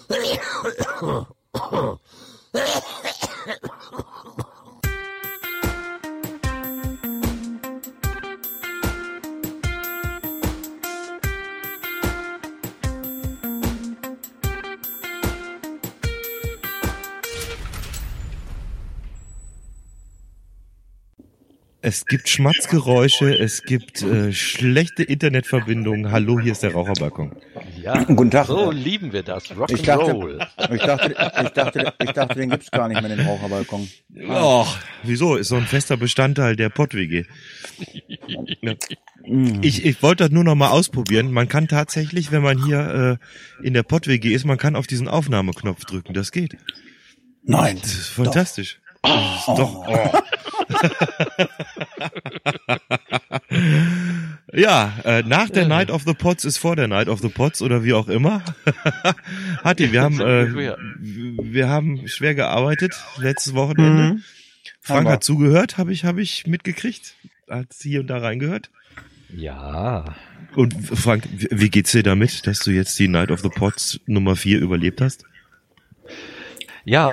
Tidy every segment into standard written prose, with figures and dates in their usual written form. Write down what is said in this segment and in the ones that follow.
Es gibt Schmatzgeräusche, es gibt schlechte Internetverbindungen. Hallo, hier ist der Raucherbalkon. Ja, Guten Tag. So lieben wir das. Rock'n'Roll. Ich dachte, den gibt's gar nicht mehr, den Raucherbalkon. Och, wieso? Ist so ein fester Bestandteil der Pott-WG. Ich wollte das nur noch mal ausprobieren. Man kann tatsächlich, wenn man hier in der Pott-WG ist, man kann auf diesen Aufnahmeknopf drücken. Das geht. Nein. Das ist fantastisch. Doch. Ja, nach der Night of the Pots ist vor der Night of the Pots oder wie auch immer. Hatti, wir haben schwer gearbeitet letztes Wochenende. Frank hat zugehört, habe ich mitgekriegt. Hat hier und da reingehört. Ja. Und Frank, wie geht's dir damit, dass du jetzt die Night of the Pots Nummer 4 überlebt hast? Ja.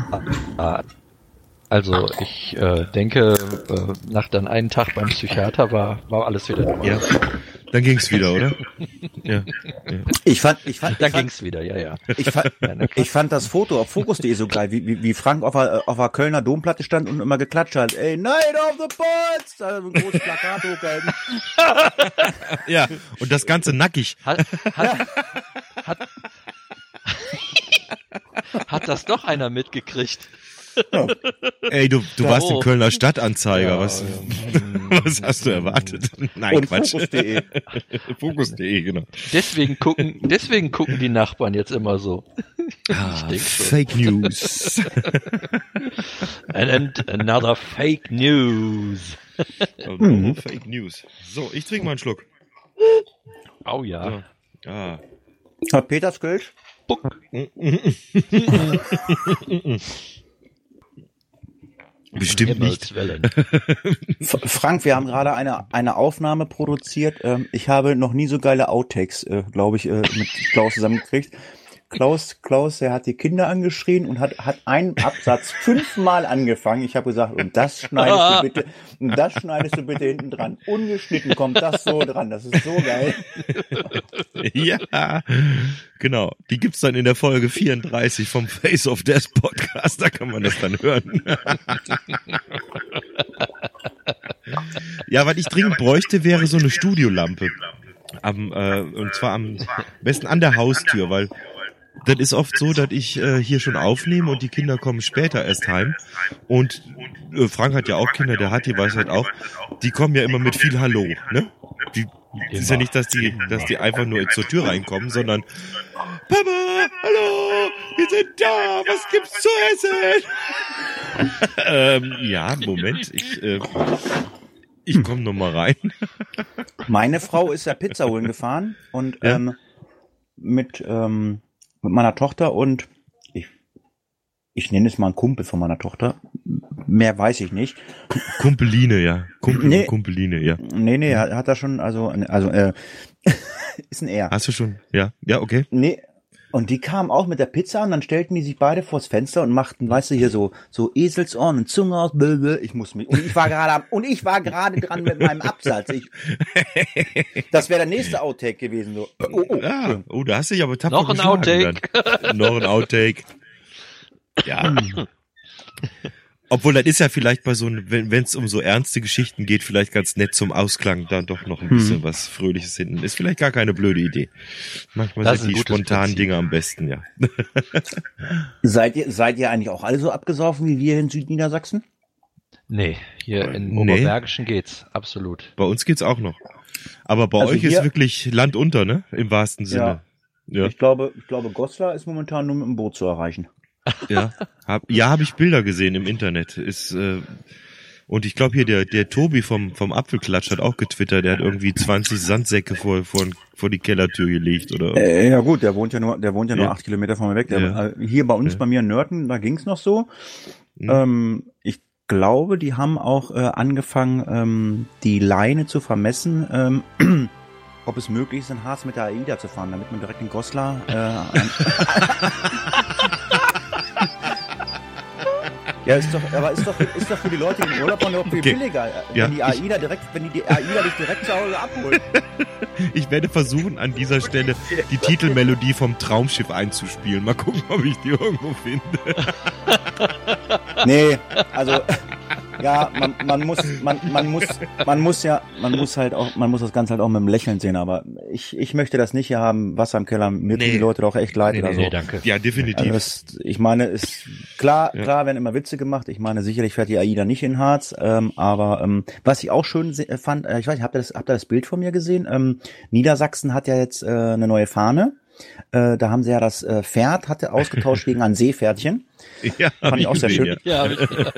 Also ich denke, nach dann einen Tag beim Psychiater war alles wieder normal. Ja, dann ging's wieder, oder? Ja. Dann ging's wieder, ja. Ich fand das Foto auf Focus.de so geil, wie Frank auf der Kölner Domplatte stand und immer geklatscht hat. Ey, Night of the Pots! Da so ein großes Plakat hochgehalten. Ja, und das Ganze nackig. Hat das doch einer mitgekriegt? Ja. Ey, du warst im Kölner Stadtanzeiger. Was hast du erwartet? Nein, und Quatsch. Focus.de. Focus.de, genau. Deswegen gucken die Nachbarn jetzt immer so. Fake News. And another Fake News. Fake News. So, ich trinke mal einen Schluck. Oh ja. So. Ah. Hat Peters Kölsch? Bestimmt nicht. Frank, wir haben gerade eine Aufnahme produziert. Ich habe noch nie so geile Outtakes, glaube ich, mit Klaus zusammengekriegt. Klaus, der hat die Kinder angeschrien und hat einen Absatz 5-mal angefangen. Ich habe gesagt, und das schneidest du bitte hinten dran. Ungeschnitten kommt das so dran. Das ist so geil. Ja, genau. Die gibt's dann in der Folge 34 vom Face of Death Podcast. Da kann man das dann hören. Ja, was ich dringend bräuchte, wäre so eine Studiolampe. Und zwar am besten an der Haustür, weil das ist oft so, dass ich hier schon aufnehme und die Kinder kommen später erst heim. Und Frank hat ja auch Kinder, der Hatti weiß halt auch, die kommen ja immer mit viel Hallo, ne? Es ist ja nicht, dass die einfach nur zur Tür reinkommen, sondern Papa, hallo, wir sind da, was gibt's zu essen? Ja, Moment, ich komme noch mal rein. Meine Frau ist ja Pizza holen gefahren und mit meiner Tochter und ich nenne es mal einen Kumpel von meiner Tochter. Mehr weiß ich nicht. Kumpeline, ja. Kumpeline, ja. Nee, hat er schon, also ist ein R. Hast du schon? Ja, okay. Nee. Und die kamen auch mit der Pizza und dann stellten die sich beide vors Fenster und machten, weißt du, hier so Eselsohren und Zunge aus, ich war gerade dran mit meinem Absatz. Das wäre der nächste Outtake gewesen, so. Oh, da hast du dich aber tapfer noch ein Outtake. Noch ein Outtake. Ja. Obwohl, das ist ja vielleicht bei so, wenn es um so ernste Geschichten geht, vielleicht ganz nett zum Ausklang, dann doch noch ein bisschen was Fröhliches hinten. Ist vielleicht gar keine blöde Idee. Manchmal sind die spontanen Dinge am besten, ja. Seid ihr eigentlich auch alle so abgesoffen wie wir in Südniedersachsen? Nee, hier in Oberbergischen geht's, absolut. Bei uns geht's auch noch. Aber bei euch ist wirklich Land unter, ne? Im wahrsten Sinne. Ja. Ich glaube, Goslar ist momentan nur mit dem Boot zu erreichen. Ja, habe ich Bilder gesehen im Internet. Und ich glaube hier der Tobi vom Apfelklatsch hat auch getwittert, der hat irgendwie 20 Sandsäcke vor die Kellertür gelegt oder. Ja gut, der wohnt ja nur 8 Kilometer von mir weg. Hier bei uns, bei mir in Nörten, da ging's noch so. Ich glaube, die haben auch angefangen, die Leine zu vermessen ob es möglich ist, in Harz mit der AIDA zu fahren, damit man direkt in Goslar ja, ist doch für die Leute, die in Urlaub fahren, überhaupt viel billiger, wenn die AIDA dich direkt zu Hause abholt. Ich werde versuchen, an dieser Stelle die Titelmelodie vom Traumschiff einzuspielen. Mal gucken, ob ich die irgendwo finde. Nee, also ja, man muss das Ganze halt auch mit dem Lächeln sehen, aber ich möchte das nicht hier haben, Wasser im Keller, mir tun die Leute doch echt leid oder so. Nee, danke. Ja, definitiv. Also ich meine, ist klar werden immer Witze gemacht. Ich meine, sicherlich fährt die AIDA nicht in Harz, aber was ich auch schön fand, ich weiß nicht, habt ihr das Bild von mir gesehen? Niedersachsen hat ja jetzt eine neue Fahne. Da haben sie ja das Pferd hatte ausgetauscht gegen ein Seepferdchen. Ja, fand ich auch sehr schön. Ja,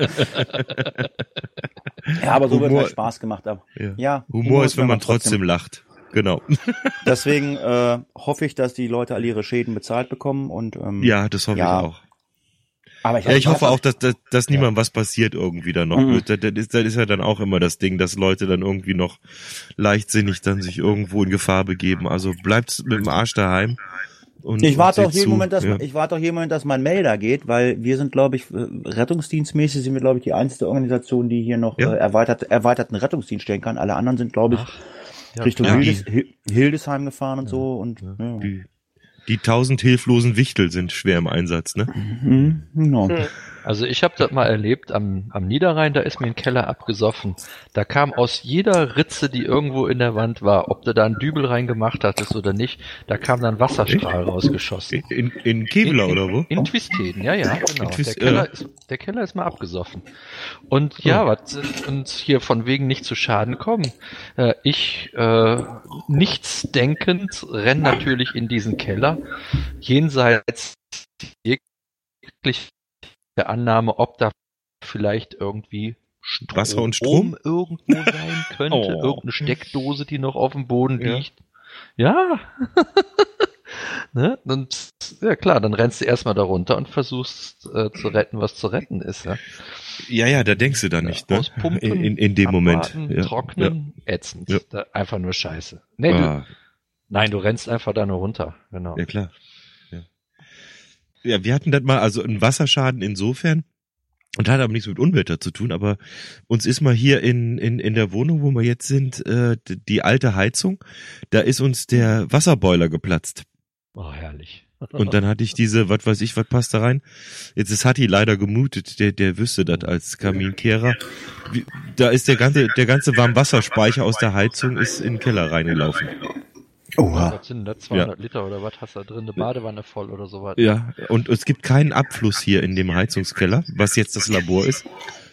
ja, aber so wird halt Spaß gemacht. Aber, ja, Humor ist, wenn man trotzdem lacht. Genau. Deswegen hoffe ich, dass die Leute alle ihre Schäden bezahlt bekommen und ja, das hoffe ich auch. Aber ich hoffe auch, dass niemandem was passiert irgendwie dann noch. Das ist ja dann auch immer das Ding, dass Leute dann irgendwie noch leichtsinnig dann sich irgendwo in Gefahr begeben. Also bleibt mit dem Arsch daheim. Ich warte auch jeden Moment, dass mein Melder geht, weil wir sind, glaube ich, rettungsdienstmäßig sind wir, glaube ich, die einzige Organisation, die hier noch erweiterten Rettungsdienst stellen kann. Alle anderen sind, glaube ich, Richtung Hildesheim gefahren und so. Und die 1000 hilflosen Wichtel sind schwer im Einsatz, ne? Genau. Also ich habe das mal erlebt am Niederrhein, da ist mir ein Keller abgesoffen. Da kam aus jeder Ritze, die irgendwo in der Wand war, ob du da einen Dübel reingemacht hattest oder nicht, da kam dann Wasserstrahl rausgeschossen. In Kevlar oder wo? In Twistheden, ja, genau. Der Keller ist mal abgesoffen. Und und hier von wegen nicht zu Schaden kommen. Ich, nichts denkend, renn natürlich in diesen Keller, jenseits jeglich der Annahme, ob da vielleicht irgendwie Wasser und Strom irgendwo sein könnte, irgendeine Steckdose, die noch auf dem Boden liegt. Ja. Ne? Und ja klar, dann rennst du erstmal da runter und versuchst zu retten, was zu retten ist. Ja, da denkst du da nicht, ne? Auspumpen, in dem Moment. Trocknen, ätzend. Ja. Einfach nur Scheiße. Nee, du rennst einfach da nur runter. Genau. Ja, klar. Ja, wir hatten das mal, also einen Wasserschaden insofern, und hat aber nichts mit Unwetter zu tun, aber uns ist mal hier in der Wohnung, wo wir jetzt sind, die alte Heizung, da ist uns der Wasserboiler geplatzt. Oh, herrlich. Und dann hatte ich diese, was passt da rein? Jetzt ist Hatti leider gemutet, der wüsste das als Kaminkehrer. Da ist der ganze Warmwasserspeicher aus der Heizung ist in den Keller reingelaufen. Oha. Was sind da 200 Liter oder was hast du da drin? Eine Badewanne voll oder sowas? Ja, und es gibt keinen Abfluss hier in dem Heizungskeller, was jetzt das Labor ist.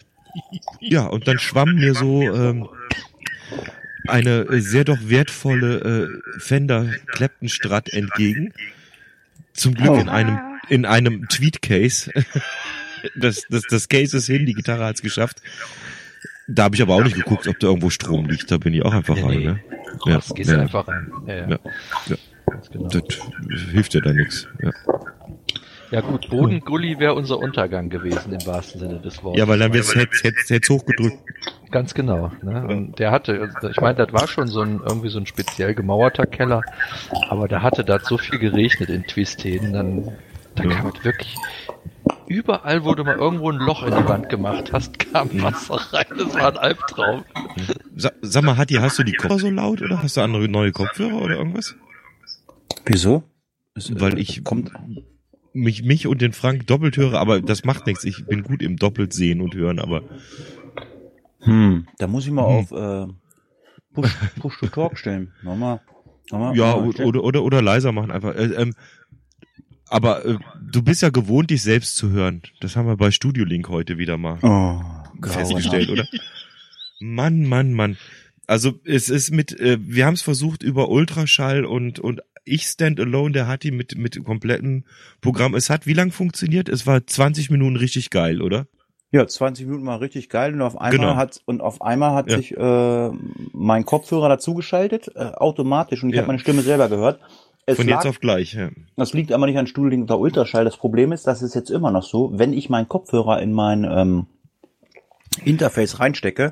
Ja, und dann schwamm mir so eine sehr doch wertvolle Fender Clapton Strat entgegen. Zum Glück in einem Tweet-Case. Das Case ist hin, die Gitarre hat's geschafft. Da habe ich aber auch nicht geguckt, ob da irgendwo Strom liegt. Da bin ich auch einfach rein. Ne? Ja, das gehst du einfach rein. Ja. Ganz genau. Das hilft ja da nichts. Ja gut, Bodengully wäre unser Untergang gewesen im wahrsten Sinne des Wortes. Ja, weil dann hätt's hochgedrückt. Ganz genau. Ne? Und der hatte, ich meine, das war schon irgendwie so ein speziell gemauerter Keller, aber da hatte das so viel geregnet in Twistheden, da kam es wirklich überall, wo du mal irgendwo ein Loch in die Wand gemacht hast, kam Wasser rein. Das war ein Albtraum. Sag mal, Hatti, hast du die Kopfhörer so laut oder hast du andere neue Kopfhörer oder irgendwas? Wieso? Weil ich mich und den Frank doppelt höre, aber das macht nichts. Ich bin gut im doppelt sehen und hören, aber da muss ich mal auf Push to Talk stellen. Nochmal. Ja, oder leiser machen einfach. Aber du bist ja gewohnt, dich selbst zu hören. Das haben wir bei Studio Link heute wieder mal festgestellt, oder? Mann. Also es ist wir haben es versucht über Ultraschall und ich Standalone, der Hatti mit komplettem Programm. Es hat wie lang funktioniert? Es war 20 Minuten richtig geil, oder? Ja, 20 Minuten war richtig geil und auf einmal hat sich mein Kopfhörer dazugeschaltet, automatisch, und ich habe meine Stimme selber gehört. Von jetzt auf gleich, ja. Das liegt aber nicht an Studio Link oder Ultraschall. Das Problem ist, das ist jetzt immer noch so, wenn ich meinen Kopfhörer in mein Interface reinstecke,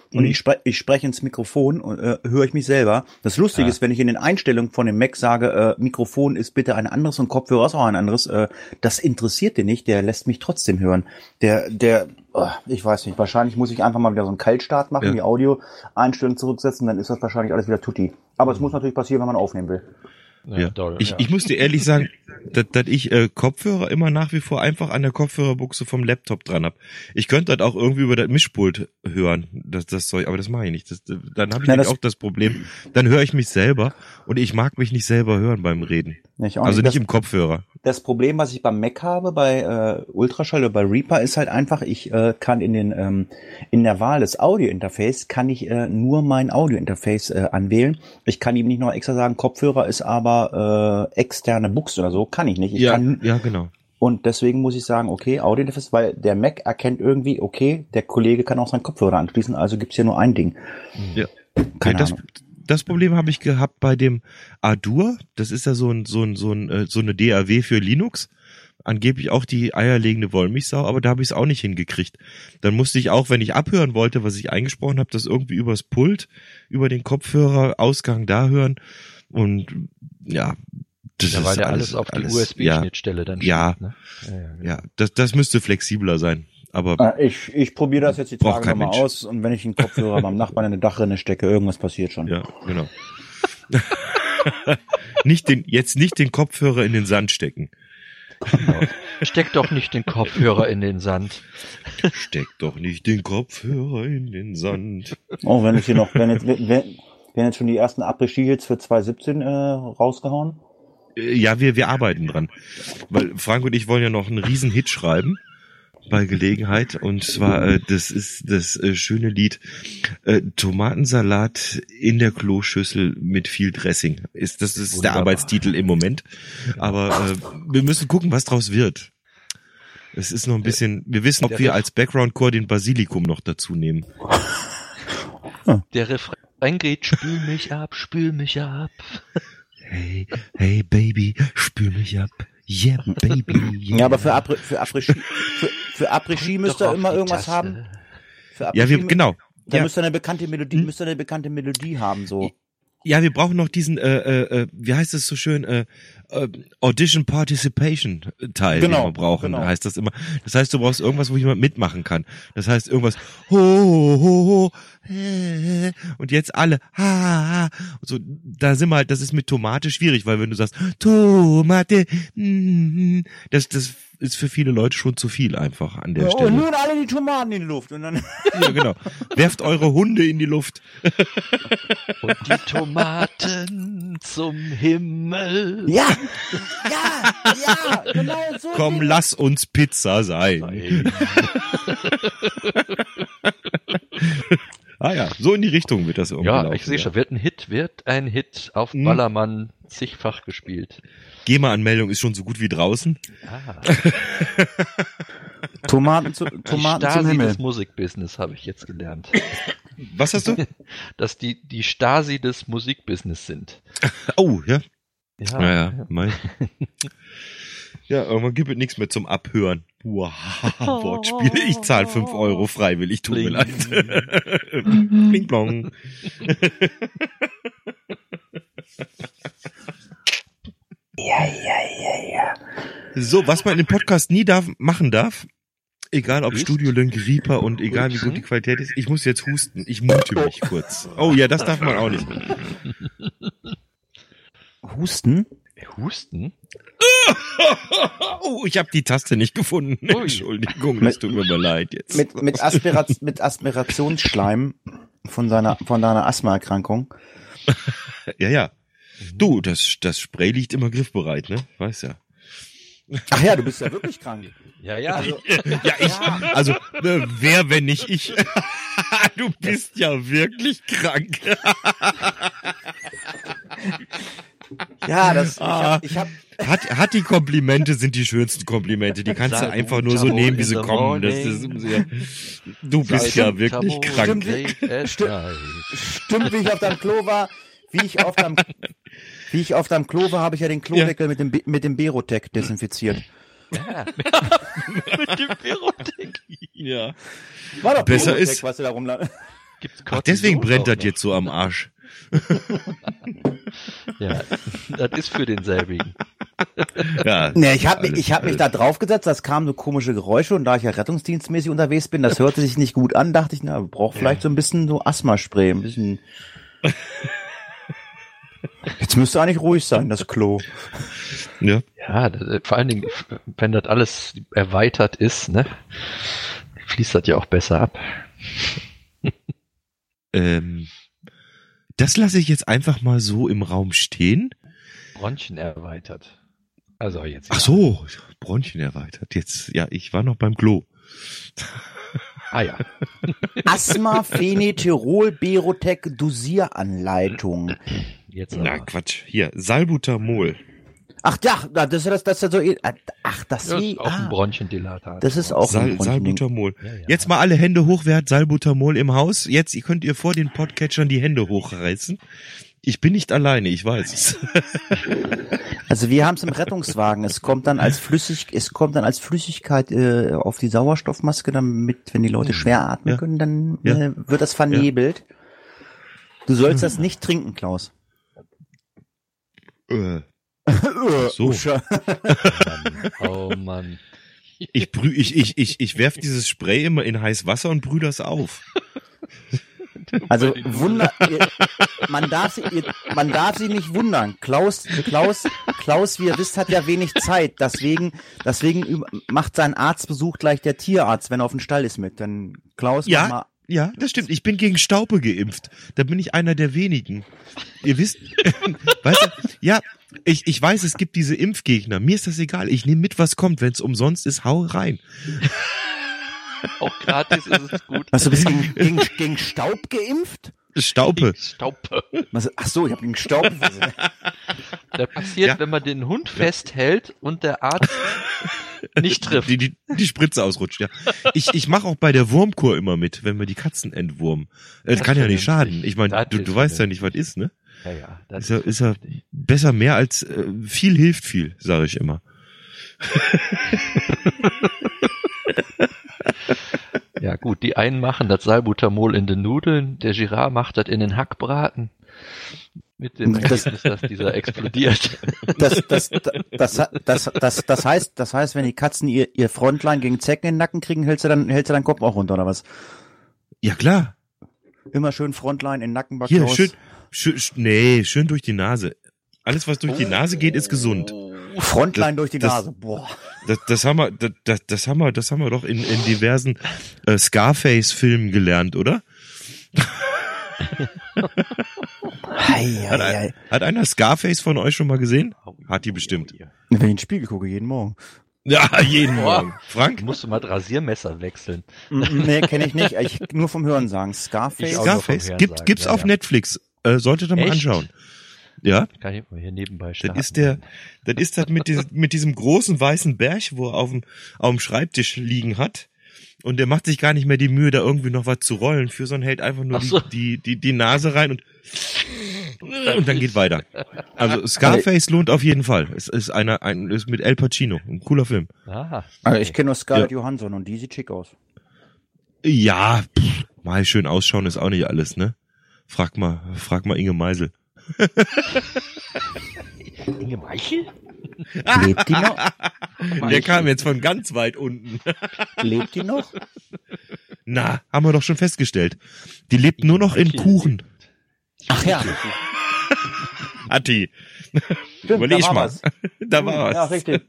und ich spreche ins Mikrofon und höre ich mich selber. Das Lustige ist, wenn ich in den Einstellungen von dem Mac sage, Mikrofon ist bitte ein anderes und Kopfhörer ist auch ein anderes, das interessiert den nicht, der lässt mich trotzdem hören. Ich weiß nicht, wahrscheinlich muss ich einfach mal wieder so einen Kaltstart machen, die Audio-Einstellungen zurücksetzen, dann ist das wahrscheinlich alles wieder tutti. Aber es muss natürlich passieren, wenn man aufnehmen will. Ja. Ich muss dir ehrlich sagen, dass ich Kopfhörer immer nach wie vor einfach an der Kopfhörerbuchse vom Laptop dran hab. Ich könnte das auch irgendwie über das Mischpult hören, das Zeug, aber das mache ich nicht. Dann habe ich auch das Problem, dann höre ich mich selber und ich mag mich nicht selber hören beim Reden. Also nicht im Kopfhörer. Das Problem, was ich beim Mac habe, bei Ultraschall oder bei Reaper, ist halt einfach, ich kann in der Wahl des Audio-Interface kann ich nur mein Audio-Interface anwählen. Ich kann ihm nicht noch extra sagen, Kopfhörer ist aber externe Buchse oder so, kann ich nicht. Ja, genau. Und deswegen muss ich sagen, okay, Audio-Interface, weil der Mac erkennt irgendwie, okay, der Kollege kann auch seinen Kopfhörer anschließen, also gibt's hier nur ein Ding. Ja. Keine Ahnung. Das Problem habe ich gehabt bei dem Ardour. Das ist ja so eine DAW für Linux. Angeblich auch die eierlegende Wollmilchsau, aber da habe ich es auch nicht hingekriegt. Dann musste ich auch, wenn ich abhören wollte, was ich eingesprochen habe, das irgendwie übers Pult, über den Kopfhörer, Ausgang da hören. Und ja, das ist weil ja alles auf die USB-Schnittstelle dann steht. Ja, das müsste flexibler sein. Aber ich probiere das jetzt die Tage nochmal aus und wenn ich einen Kopfhörer beim Nachbarn in eine Dachrinne stecke, irgendwas passiert schon. Ja, genau. nicht den Kopfhörer in den Sand stecken. Genau. Steck doch nicht den Kopfhörer in den Sand. Steck doch nicht den Kopfhörer in den Sand. Oh, wenn jetzt schon die ersten Après-Ski-Hits für 2017 rausgehauen? Ja, wir arbeiten dran. Weil Frank und ich wollen ja noch einen riesen Hit schreiben. Bei Gelegenheit, und zwar das ist das schöne Lied Tomatensalat in der Kloschüssel mit viel Dressing. Das ist der Arbeitstitel im Moment, aber wir müssen gucken, was draus wird. Es ist noch ein bisschen, wir wissen, ob wir als Background-Chor den Basilikum noch dazu nehmen. Der Refrain geht, spül mich ab, spül mich ab. Hey Baby, spül mich ab. Yeah, baby. Yeah. Ja, aber für Après-Ski müsst ihr immer irgendwas haben. Genau. Da müsst ihr eine bekannte Melodie haben, so. Ja, wir brauchen noch diesen, wie heißt es so schön, Audition Participation Teil, den wir brauchen, heißt das immer. Das heißt, du brauchst irgendwas, wo jemand mitmachen kann. Das heißt, irgendwas, ho, ho, ho, und jetzt alle, ha, so, da sind wir halt, das ist mit Tomate schwierig, weil wenn du sagst, Tomate, das ist für viele Leute schon zu viel einfach an der Stelle. Und nun alle die Tomaten in die Luft. Und dann ja, genau. Werft eure Hunde in die Luft. Und die Tomaten zum Himmel. Ja, genau so. Komm, lass uns Pizza sein. Ja, so in die Richtung wird das irgendwie laufen. Ja, ich sehe schon, wird ein Hit auf Ballermann zigfach gespielt. GEMA-Anmeldung ist schon so gut wie draußen. Tomaten zum Himmel. Das Musikbusiness habe ich jetzt gelernt. Was hast du? Dass die Stasi des Musikbusiness sind. Oh, ja. Ja. Ja, irgendwann gibt es nichts mehr zum Abhören. Wow, Wortspiel. Ich zahle 5 € freiwillig, tut mir leid. Bling blong. Ja. So, was man im Podcast nie machen darf, egal ob Studio Link, Reaper und egal wie gut die Qualität ist, ich muss jetzt husten. Ich mute mich kurz. Oh ja, das darf man auch nicht. Husten? Oh, ich habe die Taste nicht gefunden. Entschuldigung, das tut mir leid jetzt. Mit Aspirationsschleim von deiner Asthmaerkrankung. Ja. Du, das Spray liegt immer griffbereit, ne? Weißt ja. Ach ja, du bist ja wirklich krank. Ja. Also, wer, wenn nicht ich? Du bist ja wirklich krank. Ja, Hat die Komplimente sind die schönsten Komplimente. Die kannst du einfach nur so nehmen, wie sie kommen. Du bist ja wirklich krank. Stimmt, wie ich auf deinem Klo war. Wie ich auf deinem Klo war, habe ich ja den Klodeckel mit dem Berotec desinfiziert. Ja, mit dem Berotec. Ja. War doch besser Berotec, ist, was du da rumlag. Ach, deswegen brennt das jetzt so am Arsch. Ja, das ist für denselbigen. Ja, ne, ich hab mich da draufgesetzt, das kamen so komische Geräusche und da ich ja rettungsdienstmäßig unterwegs bin, das hörte sich nicht gut an, dachte ich, na, braucht vielleicht so ein bisschen so Asthma-Spray, ein bisschen. Jetzt müsste eigentlich ruhig sein, das Klo. Ja. Ja, vor allen Dingen, wenn das alles erweitert ist, ne, fließt das ja auch besser ab. Das lasse ich jetzt einfach mal so im Raum stehen. Bronchien erweitert. Also jetzt. Ach so, Bronchien erweitert. Jetzt, ja, ich war noch beim Klo. Ah ja. Asthma, Phenetirol, Berotec, Dosieranleitung. Jetzt Na aber. Quatsch, hier, Salbutamol. Ach ja, das ist ja so. Ach, das Das ist auch ein Bronchiendilator. Das ist auch ein Bronchien-Ding. Salbutamol. Ja. Jetzt mal alle Hände hoch, wer hat Salbutamol im Haus? Jetzt könnt ihr vor den Podcatchern die Hände hochreißen. Ich bin nicht alleine, ich weiß es. Also wir haben es im Rettungswagen. Es kommt dann als Flüssigkeit auf die Sauerstoffmaske, damit, wenn die Leute schwer atmen können, dann wird das vernebelt. Du sollst das nicht trinken, Klaus. So. Oh Mann. Ich werf dieses Spray immer in heiß Wasser und brühe das auf. Also man darf sich nicht wundern. Klaus, wie ihr wisst, hat ja wenig Zeit. Deswegen macht seinen Arztbesuch gleich der Tierarzt, wenn er auf den Stall ist mit. Dann Klaus, mach mal. Ja, das stimmt. Ich bin gegen Staupe geimpft. Da bin ich einer der wenigen. Ihr wisst, weißt du, ja, ich weiß, es gibt diese Impfgegner. Mir ist das egal. Ich nehme mit, was kommt. Wenn es umsonst ist, hau rein. Auch gratis ist es gut. Was, du bist gegen Staub geimpft? Staupe. Staupe. Ach so, ich habe gegen Staub. Das passiert, wenn man den Hund festhält und der Arzt nicht trifft. Die Spritze ausrutscht, ja. Ich mache auch bei der Wurmkur immer mit, wenn wir die Katzen entwurmen. Das kann ja nicht schaden. Ich meine, du weißt ja nicht, was ist, ne? Ja. Das ist ja besser mehr als viel hilft viel, sage ich immer. Ja gut, die einen machen das Salbutamol in den Nudeln, der Girard macht das in den Hackbraten. Mit dem Ergebnis, dass dieser explodiert. Das heißt, wenn die Katzen ihr Frontline gegen Zecken in den Nacken kriegen, hältst du deinen Kopf auch runter, oder was? Ja, klar. Immer schön Frontline in Nackenback Hier, raus. schön durch die Nase. Alles, was durch die Nase geht, ist gesund. Frontline durch die Nase. Boah. Das haben wir doch in diversen Scarface-Filmen gelernt, oder? Hat einer Scarface von euch schon mal gesehen? Hat die bestimmt. Wenn ich in den Spiegel gucke, jeden Morgen. Ja, jeden Morgen. Frank? Musst du mal das Rasiermesser wechseln. Nee, kenne ich nicht. Nur vom Hören sagen. Scarface gibt's auf Netflix. Solltet ihr mal anschauen. Ja. Kann ich mal hier nebenbei starten. Das ist das mit diesem großen weißen Berg, wo er auf dem Schreibtisch liegen hat. Und der macht sich gar nicht mehr die Mühe, da irgendwie noch was zu rollen. Für so ein hält einfach nur die Nase rein und dann geht weiter. Also Scarface lohnt auf jeden Fall. Es ist ist mit Al Pacino. Ein cooler Film. Aha. Also ich kenne nur Scarlett Johansson und die sieht schick aus. Ja, mal schön ausschauen ist auch nicht alles, ne? Frag mal Inge Meisel. Inge Meichel? Lebt die noch? Der kam jetzt von ganz weit unten. Lebt die noch? Na, haben wir doch schon festgestellt. Die lebt nur noch in Kuchen. Ach ja. Atti. Überleg mal. Da war was. Ja, richtig.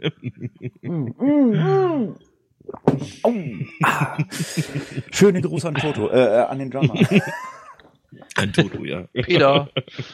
Schöne Gruß an Toto, an den Drummer. An Toto, ja. Peter.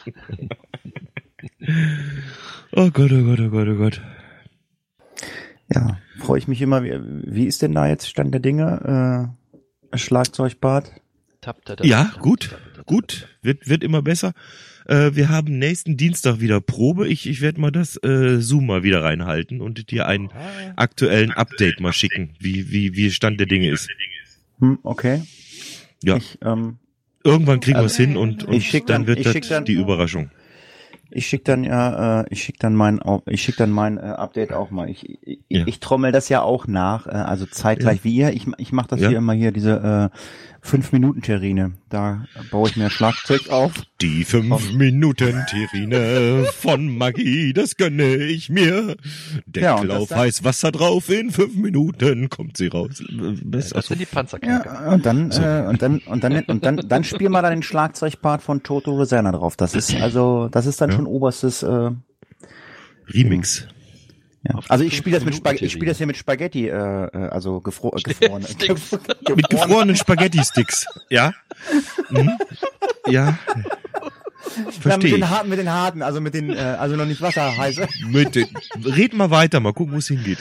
Oh Gott, oh Gott, oh Gott, oh Gott. Ja, freue ich mich immer. Wie ist denn da jetzt Stand der Dinge? Schlagzeugbad? Ja, gut. Wird immer besser. Wir haben nächsten Dienstag wieder Probe. Ich werde mal das Zoom mal wieder reinhalten und dir einen aktuellen Update mal schicken, wie Stand der Dinge ist. Okay. Ja. Irgendwann kriegen wir es hin und dann wird das die Überraschung. Ich schicke dann mein Update auch mal. Ich trommel das ja auch nach, also zeitgleich wie ihr. Ich mache das hier immer hier, diese 5-Minuten-Terrine. Da baue ich mir Schlagzeug auf. Die 5-Minuten-Terrine von Magie, das gönne ich mir. Deckel auf heiß Wasser drauf, in 5 Minuten kommt sie raus. Das sind die Panzerknacker. Ja, und dann spiel mal da den Schlagzeugpart von Toto Rosanna drauf. Das ist dann schon oberstes Remix. Ja. Also ich spiele das hier mit Spaghetti, also gefroren. Mit gefrorenen Spaghetti-Sticks, ja? Mhm. Ja. Verstehe. Mit den harten, also mit den, also noch nicht wasserheiße. Red mal weiter, mal gucken, wo es hingeht.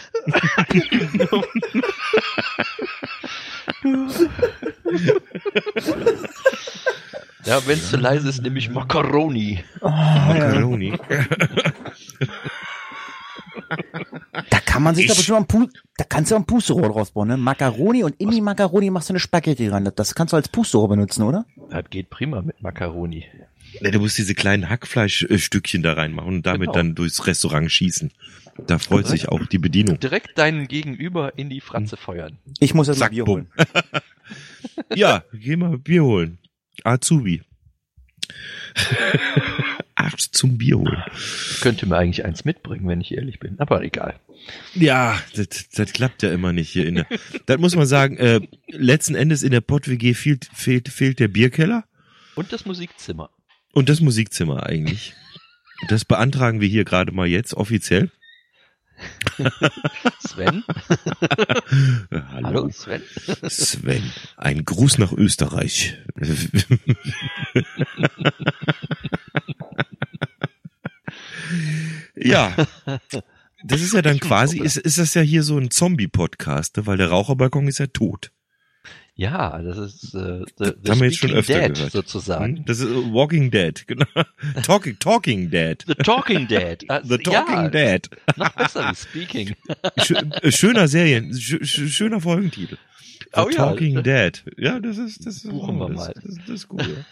Ja, wenn es zu leise ist, nehme ich Macaroni. Macaroni. Da kann man sich da kannst du ein Pusterohr draus bauen, ne? Macaroni und in die Macaroni machst du eine Spaghetti rein. Das kannst du als Pusterohr benutzen, oder? Das geht prima mit Macaroni. Ja, du musst diese kleinen Hackfleischstückchen da reinmachen und damit dann durchs Restaurant schießen. Da freut sich auch die Bedienung. Direkt deinen Gegenüber in die Fratze feuern. Ich muss jetzt ein Bier holen. Ja, geh mal Bier holen. Azubi. Arsch zum Bier holen. Ich könnte mir eigentlich eins mitbringen, wenn ich ehrlich bin, aber egal. Ja, das klappt ja immer nicht hier. Das muss man sagen, letzten Endes in der Pott-WG fehlt der Bierkeller. Und das Musikzimmer. Und das Musikzimmer eigentlich. Das beantragen wir hier gerade mal jetzt offiziell. Sven? Hallo Sven. Sven, ein Gruß nach Österreich. Ja, das ist ja dann quasi, ist das ja hier so ein Zombie-Podcast, ne? Weil der Raucherbalkon ist ja tot. Ja, das ist das haben wir jetzt schon öfter Dead, gehört. sozusagen. Das ist Walking Dead, genau. Talking Dead. The Talking Dead. The Talking Dead. Noch besser wie Speaking. Schöner schöner Folgentitel. The Talking Dead. Ja, das ist buchen wir mal. Das ist gut. Ja.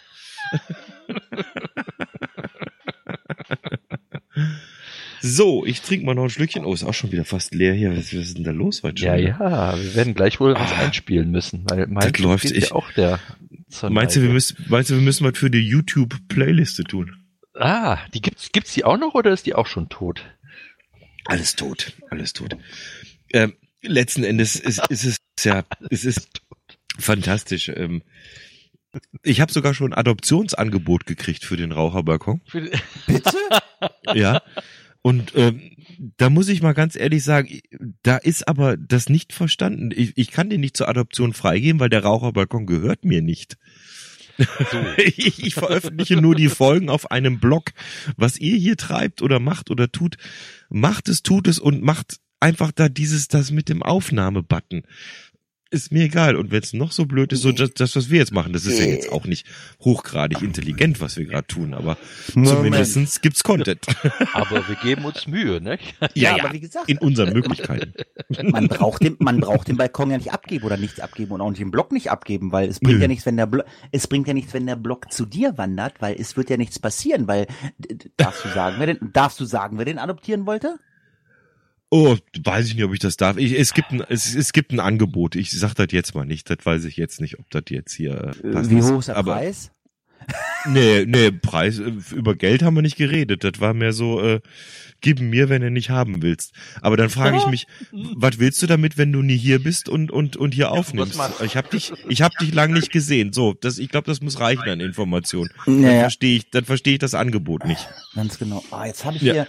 So, ich trinke mal noch ein Schlückchen. Oh, ist auch schon wieder fast leer hier. Was ist denn da los heute schon? Ja, wir werden gleich wohl was einspielen müssen, weil mein läuft ja auch der Meinst du, wir müssen was für die YouTube-Playliste tun? Ah, gibt's die auch noch oder ist die auch schon tot? Alles tot. Letzten Endes ist es fantastisch. Ich habe sogar schon ein Adoptionsangebot gekriegt für den Raucherbalkon. Bitte? Ja. Und da muss ich mal ganz ehrlich sagen, da ist aber das nicht verstanden. Ich kann den nicht zur Adoption freigeben, weil der Raucherbalkon gehört mir nicht. So. Ich veröffentliche nur die Folgen auf einem Blog. Was ihr hier treibt oder macht oder tut, macht es, tut es und macht einfach da das mit dem Aufnahmebutton. Ist mir egal. Und wenn es noch so blöd ist, so das, was wir jetzt machen, das ist ja jetzt auch nicht hochgradig intelligent, was wir gerade tun, aber zumindestens gibt's Content. Aber wir geben uns Mühe, ne? Ja, aber wie gesagt, in unseren Möglichkeiten. Man braucht den Balkon ja nicht abgeben oder nichts abgeben und auch nicht den Block nicht abgeben, weil es bringt ja nichts, wenn der Block zu dir wandert, weil es wird ja nichts passieren, weil darfst du sagen, wer den adoptieren wollte? Oh, weiß ich nicht, ob ich das darf. Es gibt ein Angebot. Ich sag das jetzt mal nicht. Das weiß ich jetzt nicht, ob das jetzt hier passt. Wie hoch ist der Preis? Nee, Preis. Über Geld haben wir nicht geredet. Das war mehr so, gib mir, wenn du nicht haben willst. Aber dann frage ich mich, was willst du damit, wenn du nie hier bist und hier aufnimmst? Ich hab dich lang nicht gesehen. So, ich glaube, das muss reichen an Informationen. Naja. Dann verstehe ich das Angebot nicht. Ganz genau. Jetzt habe ich hier.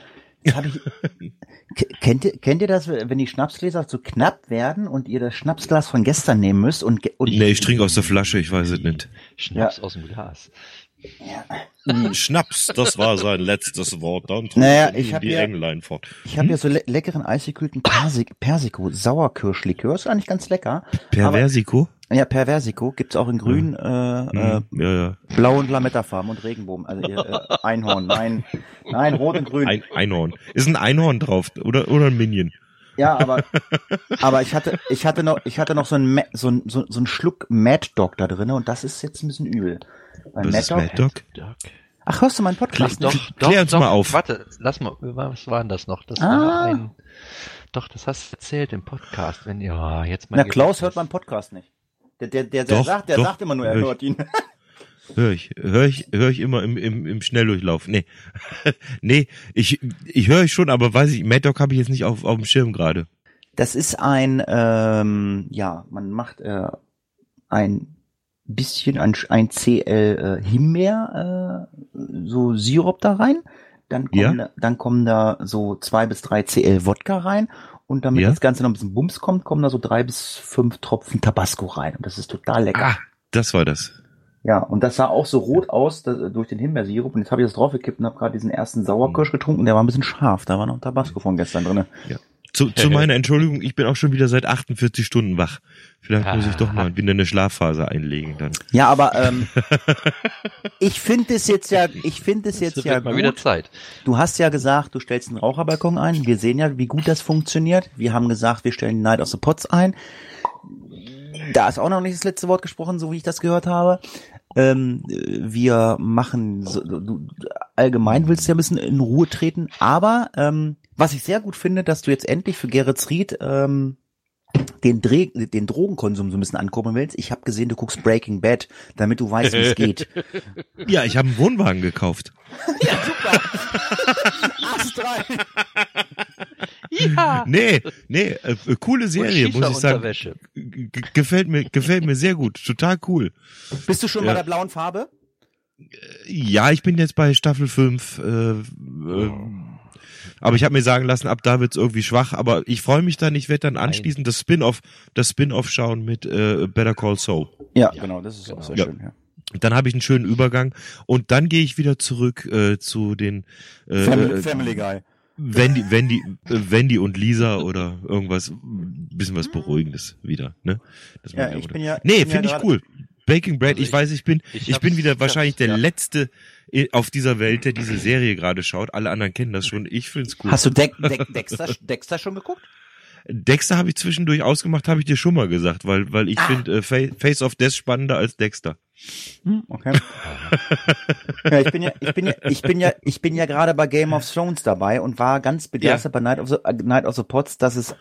Kennt ihr das, wenn die Schnapsgläser zu knapp werden und ihr das Schnapsglas von gestern nehmen müsst? Nee, ich trinke aus der Flasche, ich weiß es nicht. Schnaps aus dem Glas. Ja. Schnaps, das war sein letztes Wort. Dann ich habe hier so leckeren eisgekühlten Persiko-Sauerkirschlikör. Ist eigentlich ganz lecker. Perversico? Ja, Perversico gibt's auch in grün, blau und Lametta-Farben und Regenbogen. Also Einhorn, nein, rot und grün. Einhorn. Ist ein Einhorn drauf oder ein Minion? Ja, aber ich hatte noch so einen Schluck Mad Dog da drin und das ist jetzt ein bisschen übel. Was ist Mad Dog? Ach, hörst du meinen Podcast? Klär uns mal auf. Warte, lass mal, was war denn das noch? Das war doch, das hast du erzählt im Podcast, wenn jetzt mal. Na, Klaus hört meinen Podcast nicht. Der sagt immer nur, er hört ihn. Hör ich immer im Schnelldurchlauf. Nee. Nee, ich höre ich schon, aber weiß ich, Mad Dog habe ich jetzt nicht auf dem Schirm gerade. Das ist ein, man macht ein bisschen ein CL Himbeer, so Sirup da rein. Dann kommen da so 2 bis 3 CL Wodka rein. Und damit das Ganze noch ein bisschen Bums kommen da so 3 bis 5 Tropfen Tabasco rein. Und das ist total lecker. Ah, das war das. Ja, und das sah auch so rot aus durch den Himbeersirup. Und jetzt habe ich das draufgekippt und habe gerade diesen ersten Sauerkirsch getrunken. Der war ein bisschen scharf. Da war noch Tabasco von gestern drin. Ja. Zu meiner Entschuldigung, ich bin auch schon wieder seit 48 Stunden wach. Vielleicht muss ich doch mal wieder eine Schlafphase einlegen dann. Ja, aber ich finde es jetzt ja mal gut. Wieder Zeit. Du hast ja gesagt, du stellst einen Raucherbalkon ein. Wir sehen ja, wie gut das funktioniert. Wir haben gesagt, wir stellen Night of the Pots ein. Da ist auch noch nicht das letzte Wort gesprochen, so wie ich das gehört habe. Wir machen, allgemein willst du ja ein bisschen in Ruhe treten, aber was ich sehr gut finde, dass du jetzt endlich für Gerrit Ried den Drogenkonsum so ein bisschen ankurbeln willst. Ich habe gesehen, du guckst Breaking Bad, damit du weißt, wie es geht. Ja, ich habe einen Wohnwagen gekauft. Ja, super. Ast rein. Ja. Nee, coole Serie, muss ich sagen. Gefällt mir sehr gut, total cool. Bist du schon bei der blauen Farbe? Ja, ich bin jetzt bei Staffel 5. Aber ich habe mir sagen lassen, ab da wird's irgendwie schwach. Aber ich freue mich dann, ich werde dann anschließend das Spin-off schauen mit Better Call Saul. Ja, genau, das ist auch sehr schön, ja. Dann habe ich einen schönen Übergang und dann gehe ich wieder zurück zu den Family Guy. Wendy und Lisa oder irgendwas, bisschen was Beruhigendes wieder, ne? Finde ich cool. Breaking Bad, also ich bin wieder wahrscheinlich der Letzte auf dieser Welt, der diese Serie gerade schaut. Alle anderen kennen das schon. Ich find's cool. Hast du Dexter schon geguckt? Dexter habe ich zwischendurch ausgemacht, habe ich dir schon mal gesagt, weil ich finde Face of Death spannender als Dexter. Okay. Ja, ich bin ja gerade bei Game of Thrones dabei und war ganz begeistert bei Night of the Pots, dass es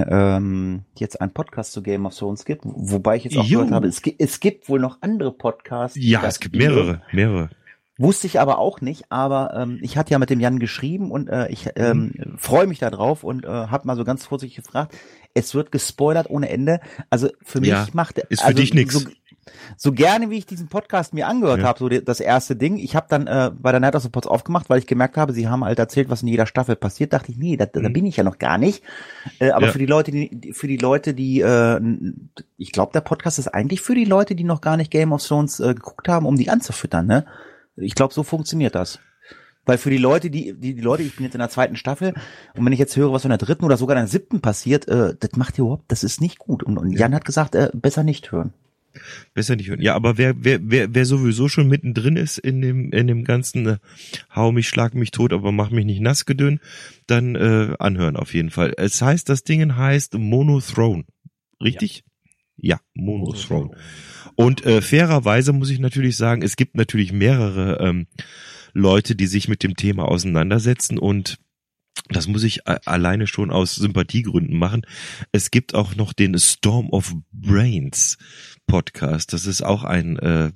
jetzt ein Podcast zu Game of Thrones gibt, wobei ich jetzt auch gehört habe, es gibt wohl noch andere Podcasts. Ja, es gibt mehrere. Wusste ich aber auch nicht, aber ich hatte ja mit dem Jan geschrieben und ich freue mich da drauf und habe mal so ganz vorsichtig gefragt, es wird gespoilert ohne Ende, also für mich ist für dich nix. So gerne wie ich diesen Podcast mir angehört habe, so das erste Ding, ich habe dann bei der Night of the Pots aufgemacht, weil ich gemerkt habe, sie haben halt erzählt, was in jeder Staffel passiert, dachte ich, nee, da bin ich ja noch gar nicht, aber für die Leute, die ich glaube, der Podcast ist eigentlich für die Leute, die noch gar nicht Game of Thrones geguckt haben, um die anzufüttern, ne? Ich glaube, so funktioniert das. Weil für die Leute, die Leute, ich bin jetzt in der 2. Staffel und wenn ich jetzt höre, was in der 3. oder sogar in der 7. passiert, das ist nicht gut. Und Jan hat gesagt, besser nicht hören. Besser nicht hören. Ja, aber wer sowieso schon mittendrin ist in dem ganzen hau mich, schlag mich tot, aber mach mich nicht nass Gedön, dann anhören auf jeden Fall. Es heißt, das Ding heißt Monothrone. Richtig? Ja, Monothrone. Und fairerweise muss ich natürlich sagen, es gibt natürlich mehrere Leute, die sich mit dem Thema auseinandersetzen und das muss ich alleine schon aus Sympathiegründen machen. Es gibt auch noch den Storm of Brains Podcast. Das ist auch ein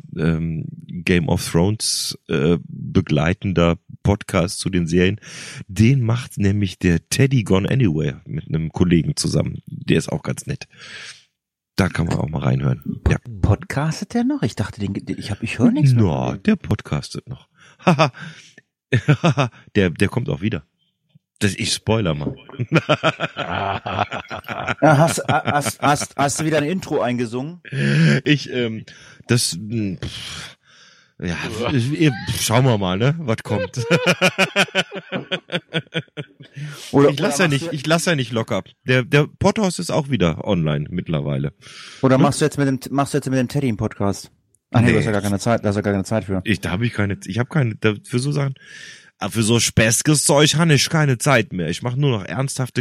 Game of Thrones begleitender Podcast zu den Serien. Den macht nämlich der Teddy Gone Anywhere mit einem Kollegen zusammen. Der ist auch ganz nett. Da kann man auch mal reinhören. Ja. Podcastet der noch? Ich dachte, ich höre nichts mehr. Der podcastet noch. der kommt auch wieder. Ich spoiler mal. Hast du wieder ein Intro eingesungen? Schauen wir mal, ne, was kommt. Ich lass ja nicht locker. Der Podhouse ist auch wieder online mittlerweile. Oder machst du jetzt mit dem Teddy einen Podcast? Ach nee, du hast ja gar keine Zeit, für. Ich habe keine, für so Sachen, für so späßiges Zeug habe ich keine Zeit mehr. Ich mache nur noch ernsthafte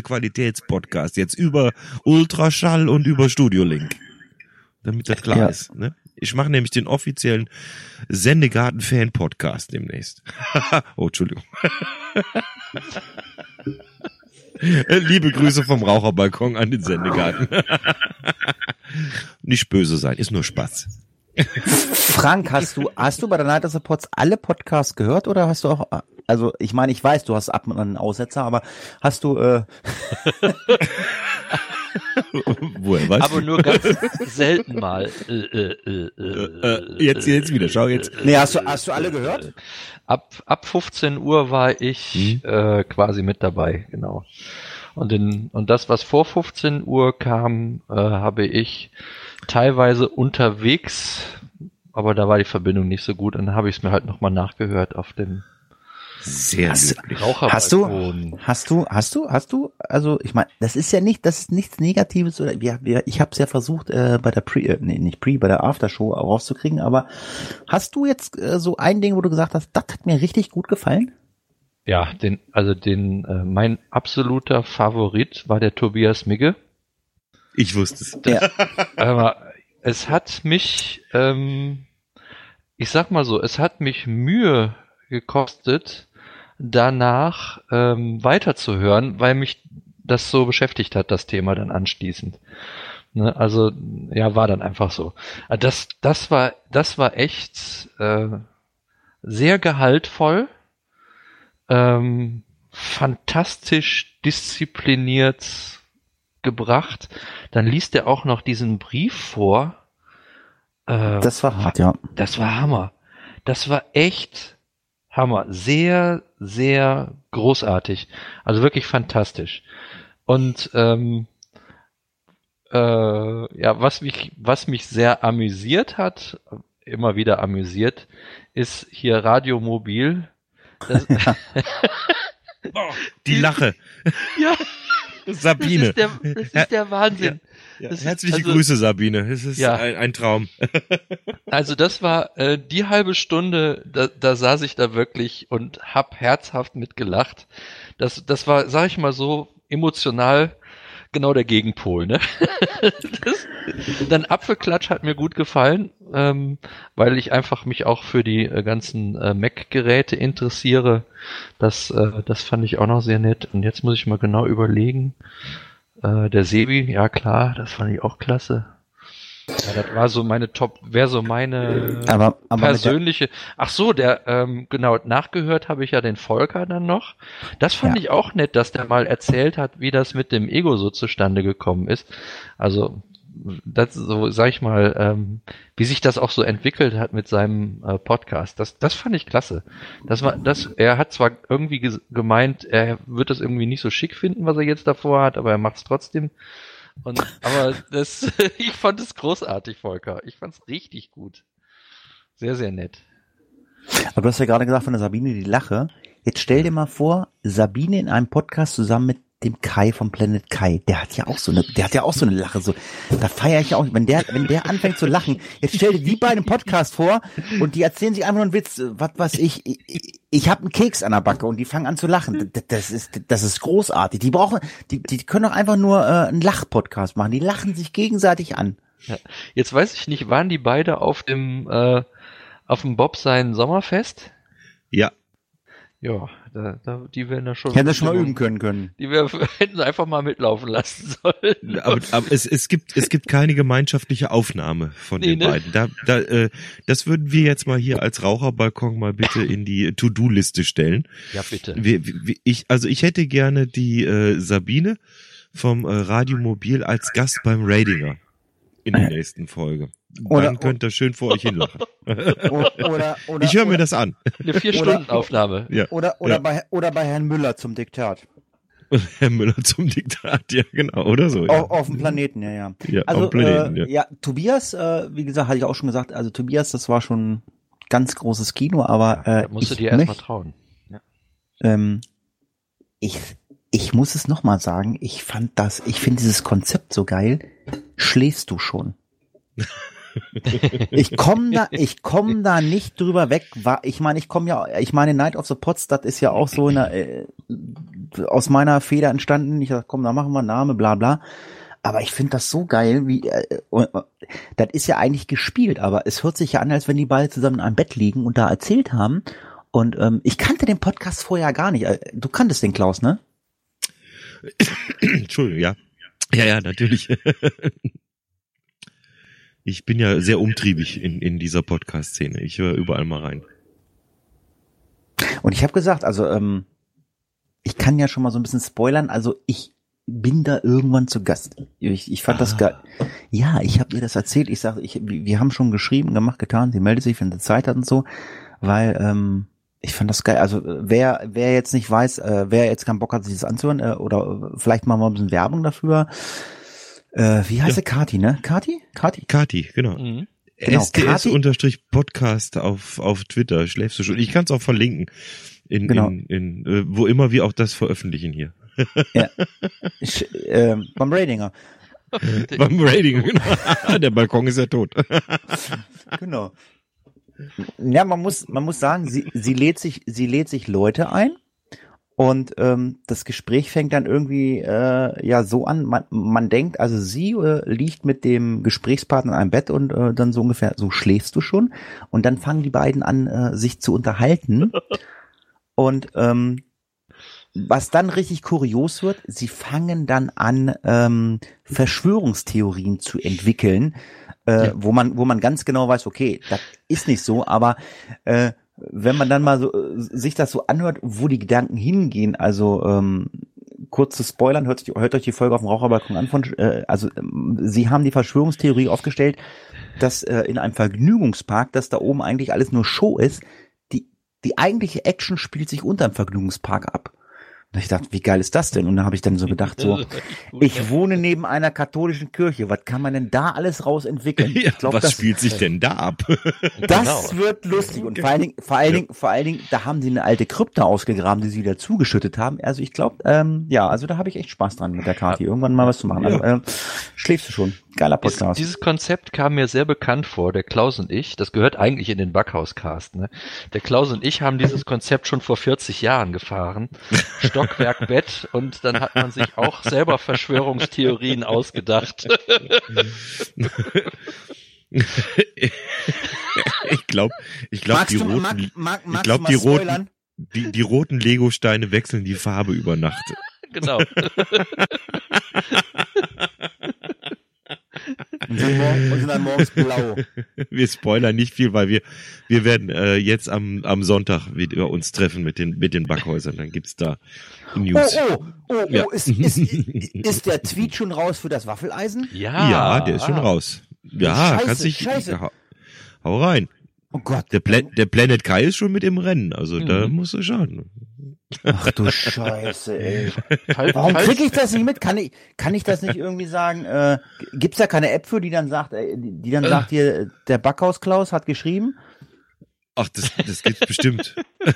Qualitätspodcasts, jetzt über Ultraschall und über Studio Link. Damit das klar ist, ne? Ich mache nämlich den offiziellen Sendegarten-Fan-Podcast demnächst. Oh, Entschuldigung. Liebe Grüße vom Raucherbalkon an den Sendegarten. Nicht böse sein, ist nur Spaß. Frank, hast du bei der Night of the Pods alle Podcasts gehört oder hast du auch, also ich meine, ich weiß, du hast ab und an einen Aussetzer, aber hast du Woher weißt aber du? nur ganz selten mal. Jetzt wieder, schau jetzt. Nee, hast du alle gehört? Ab 15 Uhr war ich quasi mit dabei, genau. Und das, was vor 15 Uhr kam, habe ich teilweise unterwegs, aber da war die Verbindung nicht so gut, dann habe ich es mir halt nochmal nachgehört auf dem Raucherbalkon. Hast du, also ich meine, das ist nichts Negatives, oder ich habe es ja versucht bei der bei der Aftershow rauszukriegen, aber hast du jetzt so ein Ding, wo du gesagt hast, das hat mir richtig gut gefallen? Ja, mein absoluter Favorit war der Tobias Migge. Ich wusste es. Ja. Aber es hat mich, ich sag mal so, es hat mich Mühe gekostet, danach weiterzuhören, weil mich das so beschäftigt hat, das Thema dann anschließend. Ne, also, ja, war dann einfach so. Das war echt sehr gehaltvoll, fantastisch diszipliniert gebracht. Dann liest er auch noch diesen Brief vor. Das war hart, ja. Das war Hammer. Das war echt Hammer. Sehr, sehr großartig. Also wirklich fantastisch. Und was mich sehr amüsiert hat, immer wieder amüsiert, ist hier Radio Mobil. Die Lache. Ja. Sabine. Das ist der Wahnsinn. Ja. Herzliche Grüße, Sabine. Es ist ein Traum. Also das war die halbe Stunde, da saß ich da wirklich und hab herzhaft mitgelacht. Das war, sag ich mal so, emotional genau der Gegenpol, ne? Dann Apfelklatsch hat mir gut gefallen, weil ich einfach mich auch für die ganzen Mac-Geräte interessiere. Das fand ich auch noch sehr nett. Und jetzt muss ich mal genau überlegen. Der Sebi, ja klar, das fand ich auch klasse. Ja, das war so meine aber persönliche. Ach so, genau, nachgehört habe ich ja den Volker dann noch. Das fand ich auch nett, dass der mal erzählt hat, wie das mit dem Ego so zustande gekommen ist. Also, das so, sag ich mal, wie sich das auch so entwickelt hat mit seinem Podcast. Das fand ich klasse. Er hat zwar irgendwie gemeint, er wird das irgendwie nicht so schick finden, was er jetzt davor hat, aber er macht es trotzdem. Aber ich fand es großartig, Volker. Ich fand es richtig gut. Sehr, sehr nett. Aber du hast ja gerade gesagt von der Sabine die Lache. Jetzt stell dir mal vor, Sabine in einem Podcast zusammen mit dem Kai vom Planet Kai. Der hat ja auch so eine Lache. So, da feiere ich auch. Wenn der anfängt zu lachen, jetzt stell dir die beiden im Podcast vor und die erzählen sich einfach nur einen Witz. Was weiß ich habe einen Keks an der Backe und die fangen an zu lachen. Das ist großartig. Die können doch einfach nur einen Lach-Podcast machen. Die lachen sich gegenseitig an. Ja. Jetzt weiß ich nicht, waren die beide auf dem Bob sein Sommerfest? Ja. Ja, die werden da schon. Hätten das schon mal üben können. Die hätten sie einfach mal mitlaufen lassen sollen. Aber es gibt keine gemeinschaftliche Aufnahme von den beiden. Das würden wir jetzt mal hier als Raucherbalkon mal bitte in die To-Do-Liste stellen. Ja, bitte. Ich hätte gerne die Sabine vom Radio Mobil als Gast beim Ratinger in der nächsten Folge. Dann könnt ihr schön vor euch hinlachen. Ich höre mir das an. Eine 4-Stunden-Aufnahme. Ja. Oder bei Herrn Müller zum Diktat. Herr Müller zum Diktat, ja genau, oder so. Ja. Auf dem Planeten, ja. Ja, also, auf dem Planeten, ja, Tobias, wie gesagt, hatte ich auch schon gesagt, also Tobias, das war schon ganz großes Kino, aber da musst du dir erstmal trauen. Ja. Ich muss es nochmal sagen, ich finde dieses Konzept so geil. Schläfst du schon? Ich komm da nicht drüber weg. Ich meine, Night of the Pods, das ist ja auch so aus meiner Feder entstanden. Ich dachte, komm, da machen wir Name, bla bla. Aber ich finde das so geil, wie das ist ja eigentlich gespielt, aber es hört sich ja an, als wenn die beide zusammen in einem Bett liegen und da erzählt haben. Und ich kannte den Podcast vorher gar nicht. Du kanntest den, Klaus, ne? Entschuldigung, ja. Ja, natürlich. Ich bin ja sehr umtriebig in dieser Podcast-Szene. Ich höre überall mal rein. Und ich habe gesagt, also ich kann ja schon mal so ein bisschen spoilern. Also ich bin da irgendwann zu Gast. Ich fand das geil. Ja, ich habe ihr das erzählt. Ich sage, wir haben schon geschrieben, gemacht, getan. Sie meldet sich, wenn sie Zeit hat und so. Weil ich fand das geil. Also wer jetzt nicht weiß, wer jetzt keinen Bock hat, sich das anzuhören, oder vielleicht machen wir ein bisschen Werbung dafür. Wie heißt sie? Kati, ne? Kati, genau. Genau, STS-Podcast auf Twitter. Schläfst du schon? Ich kann es auch verlinken. Wo immer wir auch das veröffentlichen hier. Ja. Beim Ratinger. Beim Ratinger, genau. Der Balkon ist ja tot. Genau. Ja, man muss sagen, sie lädt sich Leute ein und das Gespräch fängt dann irgendwie so an. Man denkt, also sie liegt mit dem Gesprächspartner in einem Bett und dann so ungefähr, so schläfst du schon, und dann fangen die beiden an, sich zu unterhalten. Und was dann richtig kurios wird, sie fangen dann an, Verschwörungstheorien zu entwickeln, wo man ganz genau weiß, okay, das ist nicht so, aber wenn man dann mal so sich das so anhört, wo die Gedanken hingehen, also kurz zu spoilern, hört euch die Folge auf dem Raucherbalkon an sie haben die Verschwörungstheorie aufgestellt, dass in einem Vergnügungspark, dass da oben eigentlich alles nur Show ist, die eigentliche Action spielt sich unter dem Vergnügungspark ab. Und ich dachte, wie geil ist das denn? Und dann habe ich dann so gedacht, ich wohne neben einer katholischen Kirche. Was kann man denn da alles raus entwickeln? Ja, was spielt sich denn da ab? Das wird lustig. Und vor allen Dingen, da haben sie eine alte Krypta ausgegraben, die sie wieder zugeschüttet haben. Also ich glaube, also da habe ich echt Spaß dran mit der Kati, irgendwann mal was zu machen. Also, schläfst du schon? Geiler Podcast. Dieses Konzept kam mir sehr bekannt vor, der Klaus und ich, das gehört eigentlich in den Backhauscast, ne? Der Klaus und ich haben dieses Konzept schon vor 40 Jahren gefahren. Stockwerk Bett, und dann hat man sich auch selber Verschwörungstheorien ausgedacht. Ich glaube, die roten Lego-Steine wechseln die Farbe über Nacht. Genau. Und sind dann morgens blau. Wir spoilern nicht viel, weil wir werden jetzt am Sonntag wieder uns treffen mit den Backhäusern. Dann gibt's da News. Ja. Ist der Tweet schon raus für das Waffeleisen? Ja, der ist schon raus. Ja, Scheiße. Hau rein. Oh Gott. Der Planet Kai ist schon mit im Rennen, also da musst du schauen. Ach du Scheiße, ey. Warum kriege ich das nicht mit? Kann ich das nicht irgendwie sagen? Gibt's da keine App für, die dann sagt hier, der Backhaus Klaus hat geschrieben? Ach, das gibt's bestimmt.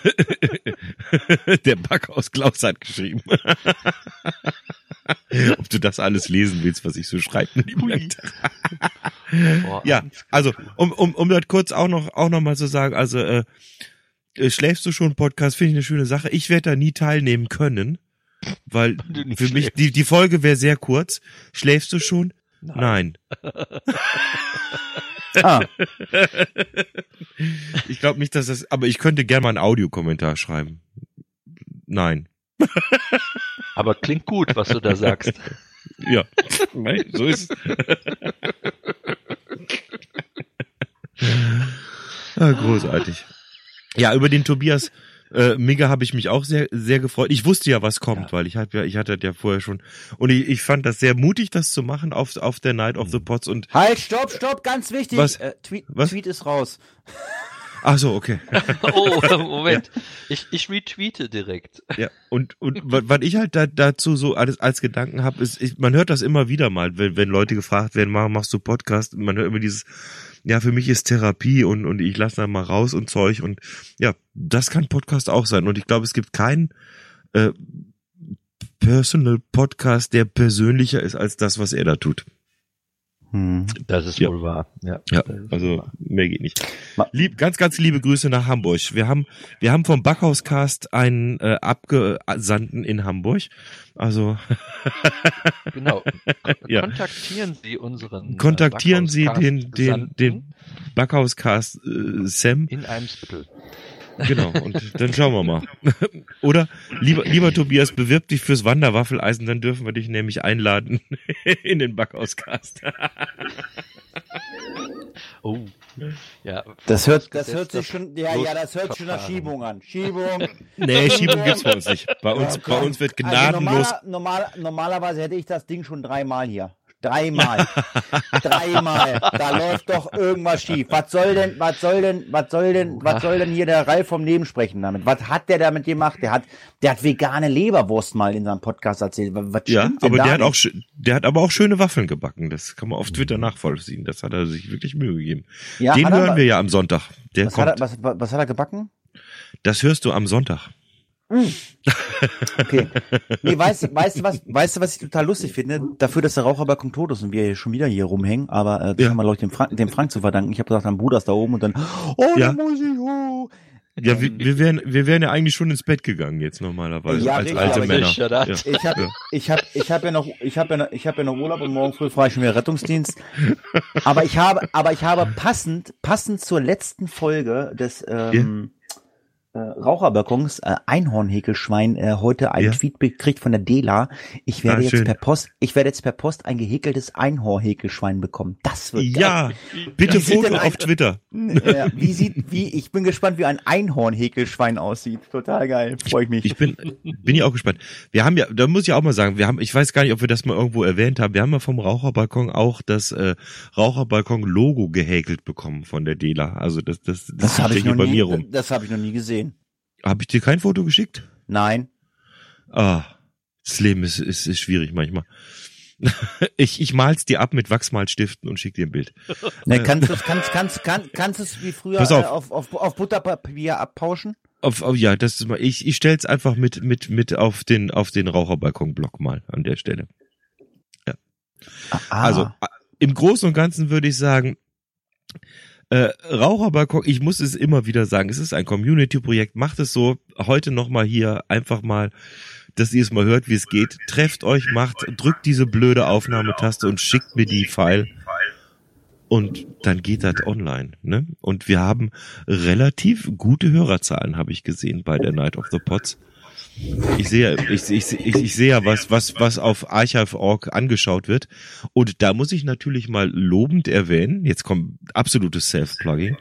Der Backhaus Klaus hat geschrieben. Ob du das alles lesen willst, was ich so schreibe, Ja, also um das kurz auch noch mal zu sagen, also schläfst du schon Podcast, finde ich eine schöne Sache. Ich werde da nie teilnehmen können, weil für mich die Folge wäre sehr kurz. Schläfst du schon? Nein. Ich glaube nicht, dass aber ich könnte gerne mal einen Audiokommentar schreiben. Nein. Aber klingt gut, was du da sagst. Ja, so ist es. Großartig. Ja, über den Tobias Migger habe ich mich auch sehr, sehr gefreut. Ich wusste ja, was kommt, weil ich hatte das ja vorher schon. Und ich fand das sehr mutig, das zu machen auf der Night of the Pots. Und halt, stopp, ganz wichtig. Was? Tweet ist raus. Ach so, okay. Oh, Moment. Ich retweete direkt. Ja, und was ich halt dazu so als Gedanken habe, ist, man hört das immer wieder mal, wenn Leute gefragt werden, machst du Podcast? Man hört immer dieses, ja, für mich ist Therapie und ich lasse da mal raus und Zeug, und ja, das kann Podcast auch sein. Und ich glaube, es gibt keinen Personal Podcast, der persönlicher ist als das, was er da tut. Das ist wohl wahr. Ja, also mehr geht nicht. Ganz, ganz liebe Grüße nach Hamburg. Wir haben vom Backhauscast einen Abgesandten in Hamburg. Also genau. Kontaktieren Sie unseren Kontaktieren Sie den Backhauscast Sam in Eimsbüttel. Genau, und dann schauen wir mal. Oder, lieber Tobias, bewirb dich fürs Wanderwaffeleisen, dann dürfen wir dich nämlich einladen in den Backhauscast. Oh, ja. Das hört sich schon nach Schiebung an. Schiebung. Nee, Schiebung gibt's bei uns nicht. Bei uns wird gnadenlos. Also normalerweise hätte ich das Ding schon 3-mal hier. 3-mal. 3-mal. Da läuft doch irgendwas schief. Was soll denn hier der Ralf vom Neben sprechen damit? Was hat der damit gemacht? Der hat vegane Leberwurst mal in seinem Podcast erzählt. Was stimmt denn aber da der hat aber auch schöne Waffeln gebacken. Das kann man auf Twitter nachvollziehen. Das hat er sich wirklich Mühe gegeben. Ja, den hören wir ja am Sonntag. Was hat er gebacken? Das hörst du am Sonntag. Okay. Nee, weißt du, was ich total lustig finde? Dafür, dass der Raucherbalkon tot ist und wir schon wieder hier rumhängen, aber das haben wir, glaube ich, dem Frank zu verdanken. Ich habe gesagt, mein Bruder ist da oben und dann, da muss ich hoch. Ja, wir wären ja eigentlich schon ins Bett gegangen jetzt normalerweise als richtig, alte Männer. Ich habe ja noch Urlaub und morgen früh fahre ich schon wieder Rettungsdienst. Aber ich habe passend zur letzten Folge des Raucherbalkons, Einhornhäkelschwein, heute ein Tweet gekriegt von der Dela. Ich werde jetzt per Post ein gehäkeltes Einhornhäkelschwein bekommen. Das wird geil. Bitte Foto auf Twitter. Ich bin gespannt, wie ein Einhornhäkelschwein aussieht. Total geil. Freue ich mich. Ich bin ja auch gespannt. Wir haben ja, da muss ich auch mal sagen, ich weiß gar nicht, ob wir das mal irgendwo erwähnt haben. Wir haben ja vom Raucherbalkon auch das Raucherbalkon-Logo gehäkelt bekommen von der Dela. Also das habe ich bei mir rum. Das habe ich noch nie gesehen. Habe ich dir kein Foto geschickt? Nein. Das Leben ist schwierig manchmal. Ich mal's dir ab mit Wachsmalstiften und schick dir ein Bild. Ne, kannst du es wie früher auf Butterpapier abpauschen? Ich stell's einfach mit auf den Raucherbalkon-Block mal an der Stelle. Ja. Also im Großen und Ganzen würde ich sagen, Raucherbalkon, ich muss es immer wieder sagen, es ist ein Community-Projekt, macht es so, heute nochmal hier einfach mal, dass ihr es mal hört, wie es geht, trefft euch, drückt diese blöde Aufnahmetaste und schickt mir die File und dann geht das online, ne? Und wir haben relativ gute Hörerzahlen, habe ich gesehen bei der Night of the Pots. Ich sehe ja was auf Archive.org angeschaut wird. Und da muss ich natürlich mal lobend erwähnen, jetzt kommt absolutes Self-Plugging,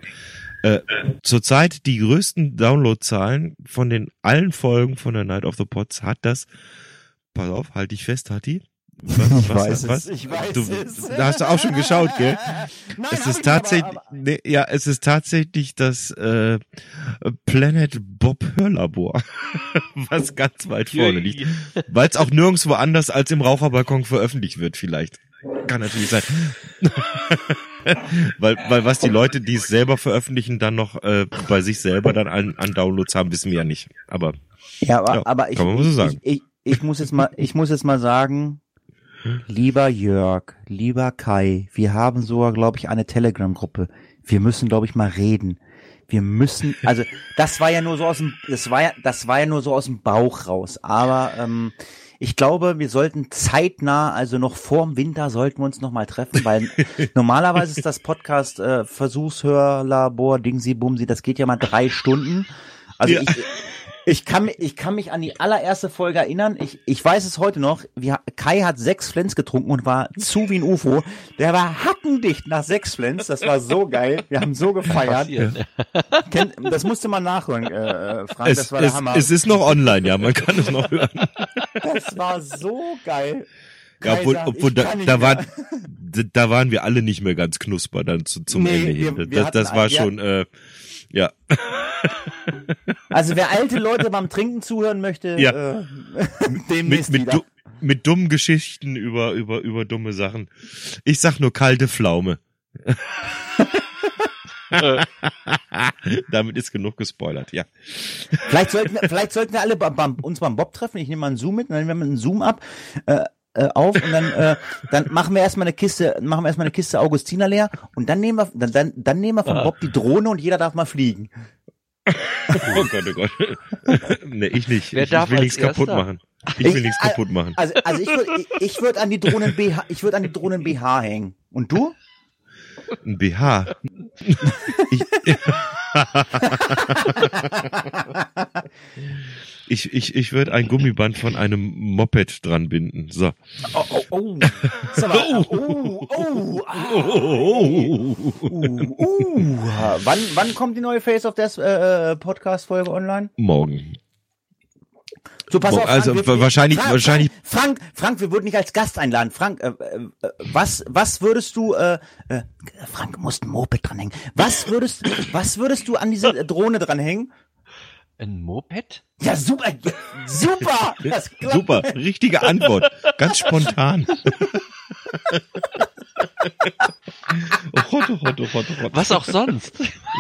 zurzeit die größten Downloadzahlen von allen Folgen von der Night of the Pots hat das, pass auf, halt dich fest, Hatti. Ich weiß es. Da hast du auch schon geschaut, gell? Nein, es ist tatsächlich das Planet Bob Hörlabor, was ganz weit vorne liegt, weil es auch nirgendwo anders als im Raucherbalkon veröffentlicht wird, vielleicht. Kann natürlich sein. weil was die Leute, die es selber veröffentlichen, dann noch bei sich selber dann an Downloads haben, wissen wir ja nicht. Aber aber kann man so sagen. Ich muss jetzt mal sagen, lieber Jörg, lieber Kai, wir haben sogar, glaube ich, eine Telegram-Gruppe. Wir müssen, glaube ich, mal reden. Also das war ja nur so aus dem Bauch raus. Aber ich glaube, wir sollten zeitnah, also noch vorm Winter, sollten wir uns noch mal treffen, weil normalerweise ist das Podcast Versuchshörlabor Dingsi Bumsi, das geht ja mal 3 Stunden. Also ich kann mich an die allererste Folge erinnern. Ich weiß es heute noch. Kai hat 6 Flens getrunken und war zu wie ein UFO. Der war hackendicht nach 6 Flens. Das war so geil. Wir haben so gefeiert. Das musst du mal nachhören, Frank. Das war der Hammer. Es ist noch online, ja. Man kann es noch hören. Das war so geil. Ja, obwohl da waren wir alle nicht mehr ganz knusper dann zum Ende hin. Das war schon, ja. Also wer alte Leute beim Trinken zuhören möchte, demnächst wieder. Mit dummen Geschichten über dumme Sachen. Ich sag nur kalte Pflaume. Damit ist genug gespoilert, ja. Vielleicht sollten wir alle uns beim Bob treffen. Ich nehme mal einen Zoom mit, dann nehmen wir einen Zoom ab. auf und dann machen wir erstmal eine Kiste Augustiner leer und dann nehmen wir von Bob die Drohne und jeder darf mal fliegen. Oh Gott, oh Gott. Nee, ich nicht. Wer ich darf will nichts kaputt Erster? machen. Ich will nichts kaputt machen. Also ich würde an die Drohnen BH hängen. Und du? Ein BH. Ich würde ein Gummiband von einem Moped dran binden. So. Oh. Wann kommt die neue Face of Death Podcast-Folge online? Morgen. So, pass auf, also Frank, wahrscheinlich. Frank, wir würden dich als Gast einladen. Frank, was würdest du, Frank, musst ein Moped dranhängen. Was würdest du an diese Drohne dranhängen? Ein Moped? Ja, super. Das klappt. Super, richtige Antwort. Ganz spontan. Oh Gott. Was auch sonst?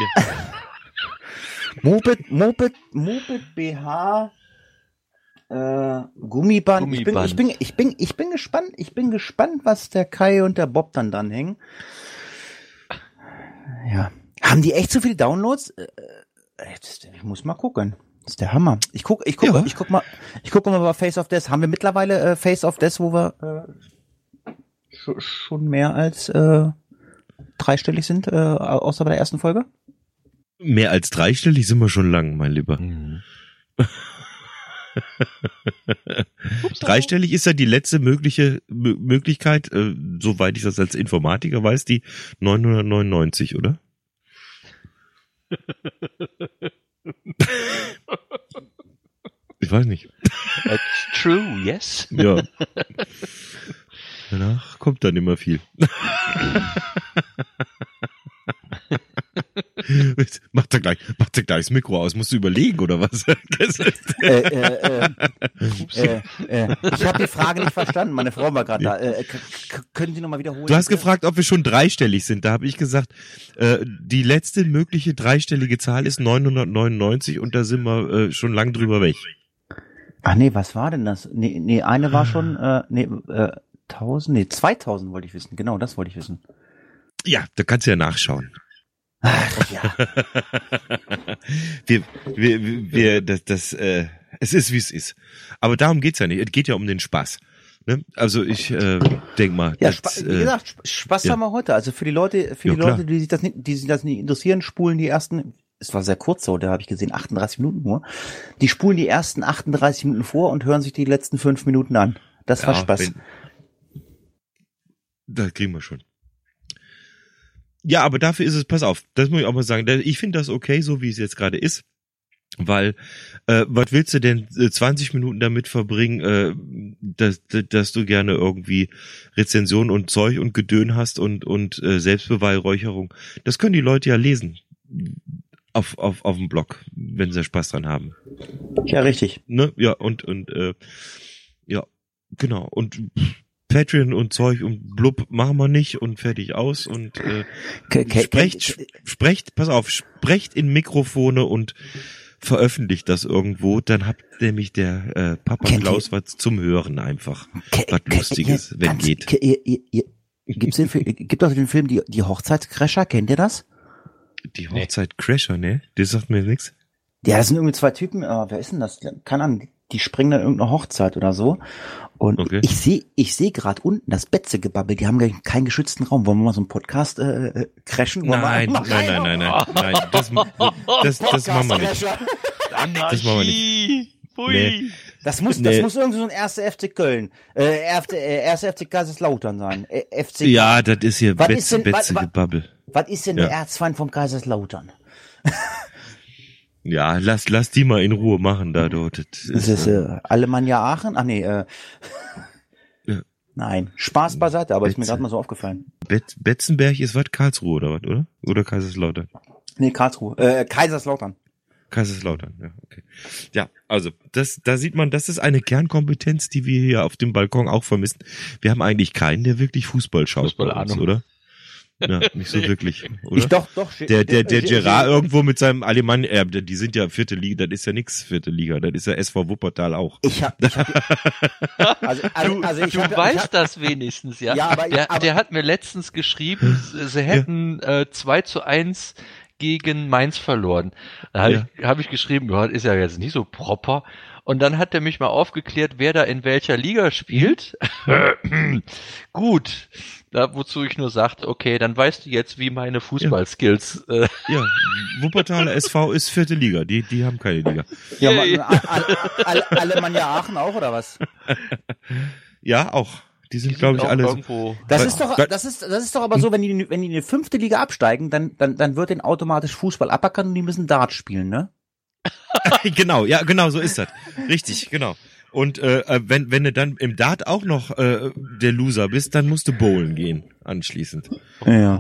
Moped, BH, Gummiband. Ich bin gespannt, was der Kai und der Bob dann dranhängen. Ja. Haben die echt so viele Downloads? Ich muss mal gucken. Das ist der Hammer. Ich guck mal bei Face of Death. Haben wir mittlerweile Face of Death, wo wir schon mehr als dreistellig sind, außer bei der ersten Folge? Mehr als dreistellig sind wir schon lang, mein Lieber. Mhm. Dreistellig ist ja die letzte Möglichkeit, soweit ich das als Informatiker weiß, die 999, oder? Ich weiß nicht. It's true, yes. Ja. Danach kommt dann immer viel. Macht er gleich das Mikro aus, musst du überlegen, oder was? Ich habe die Frage nicht verstanden, meine Frau war gerade da. Können Sie nochmal wiederholen? Du hast gefragt, ob wir schon dreistellig sind. Da habe ich gesagt, die letzte mögliche dreistellige Zahl ist 999 und da sind wir schon lang drüber weg. Ach nee, was war denn das? Nee, eine war schon, 2000 wollte ich wissen. Genau, das wollte ich wissen. Ja, da kannst du ja nachschauen. Ach, ja. Es ist, wie es ist. Aber darum geht's ja nicht. Es geht ja um den Spaß. Ne? Also ich denk mal. Ja, wie gesagt, Spaß haben wir heute. Also für die Leute, die sich das nicht interessieren, spulen die ersten, es war sehr kurz so, da habe ich gesehen, 38 Minuten nur. Die spulen die ersten 38 Minuten vor und hören sich die letzten 5 Minuten an. Das war Spaß. Das kriegen wir schon. Ja, aber dafür ist es, pass auf, das muss ich auch mal sagen, ich finde das okay, so wie es jetzt gerade ist, weil, was willst du denn 20 Minuten damit verbringen, dass du gerne irgendwie Rezension und Zeug und Gedön hast und Selbstbeweihräucherung. Das können die Leute ja lesen auf dem Blog, wenn sie Spaß dran haben. Ja, richtig. Ne? Ja, und ja, genau, und Patreon und Zeug und blub machen wir nicht und fertig aus und sprecht in Mikrofone und veröffentlicht das irgendwo, dann habt nämlich der Papa Klaus was zum Hören einfach. Was Lustiges, wenn geht. Gibt doch den Film Die Hochzeitscrasher, kennt ihr das? Die Hochzeitscrasher, ne? Das sagt mir nichts. Ja, das sind irgendwie zwei Typen, wer ist denn das? Keine Ahnung, die springen dann irgendeine Hochzeit oder so. Und okay. Ich sehe gerade unten das Betzegebabbel, die haben gar keinen geschützten Raum. Wollen wir mal so einen Podcast crashen? Nein. Das machen wir nicht. Das machen wir nicht. Nee. Das muss irgendwie so ein 1. FC Köln, 1. FC Kaiserslautern sein. FC ja, das ist hier Betzegebabbel. Was ist denn der Erzfeind vom Kaiserslautern? Ja, lass die mal in Ruhe machen da dort. Das ist Alemannia Aachen? Ach nee, ja. Nein, Spaß beiseite, aber ist mir gerade mal so aufgefallen. Betzenberg ist was? Karlsruhe oder was, oder? Oder Kaiserslautern? Nee, Karlsruhe. Kaiserslautern. Kaiserslautern, ja, okay. Ja, also, da sieht man, das ist eine Kernkompetenz, die wir hier auf dem Balkon auch vermissen. Wir haben eigentlich keinen, der wirklich Fußball schaut bei uns, oder? Ja, nicht so wirklich, oder? Doch. Der Gerard irgendwo mit seinem Alemann, die sind ja vierte Liga, das ist ja nix vierte Liga, das ist ja SV Wuppertal auch. Du weißt das wenigstens, ja? Ja, aber der hat mir letztens geschrieben, sie hätten 2:1 gegen Mainz verloren. Da hab ich geschrieben, ja, ist ja jetzt nicht so proper. Und dann hat er mich mal aufgeklärt, wer da in welcher Liga spielt. Gut. Wozu ich nur sagte, okay, dann weißt du jetzt, wie meine Fußballskills. Ja, Wuppertaler SV ist vierte Liga, die haben keine Liga. Ja, Alemannia Aachen auch, oder was? Ja, auch. Die sind glaube ich, alle irgendwo. Das ist doch aber so, wenn die in die 5. Liga absteigen, dann wird denen automatisch Fußball aberkannt und die müssen Dart spielen, ne? Genau, so ist das. Richtig, genau. Und wenn du dann im Dart auch noch der Loser bist, dann musst du bowlen gehen anschließend. Ja.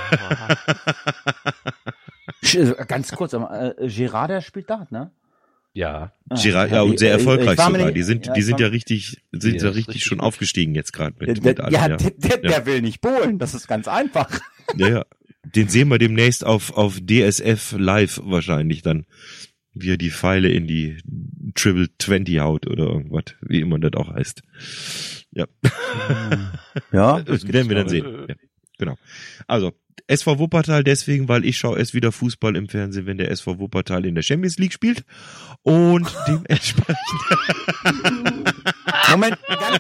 Ganz kurz, Gerard, der spielt Dart, ne? Ja. Gerard, ja, und sehr erfolgreich sogar. Die sind ja richtig schon aufgestiegen jetzt gerade mit allem. Der will nicht bowlen, das ist ganz einfach. Ja. Den sehen wir demnächst auf DSF live wahrscheinlich dann, wie er die Pfeile in die Triple 20 haut oder irgendwas, wie immer das auch heißt. Ja. Ja. Das werden wir dann sehen. Ja, genau. Also, SV Wuppertal deswegen, weil ich schaue erst wieder Fußball im Fernsehen, wenn der SV Wuppertal in der Champions League spielt. Und dementsprechend. Moment,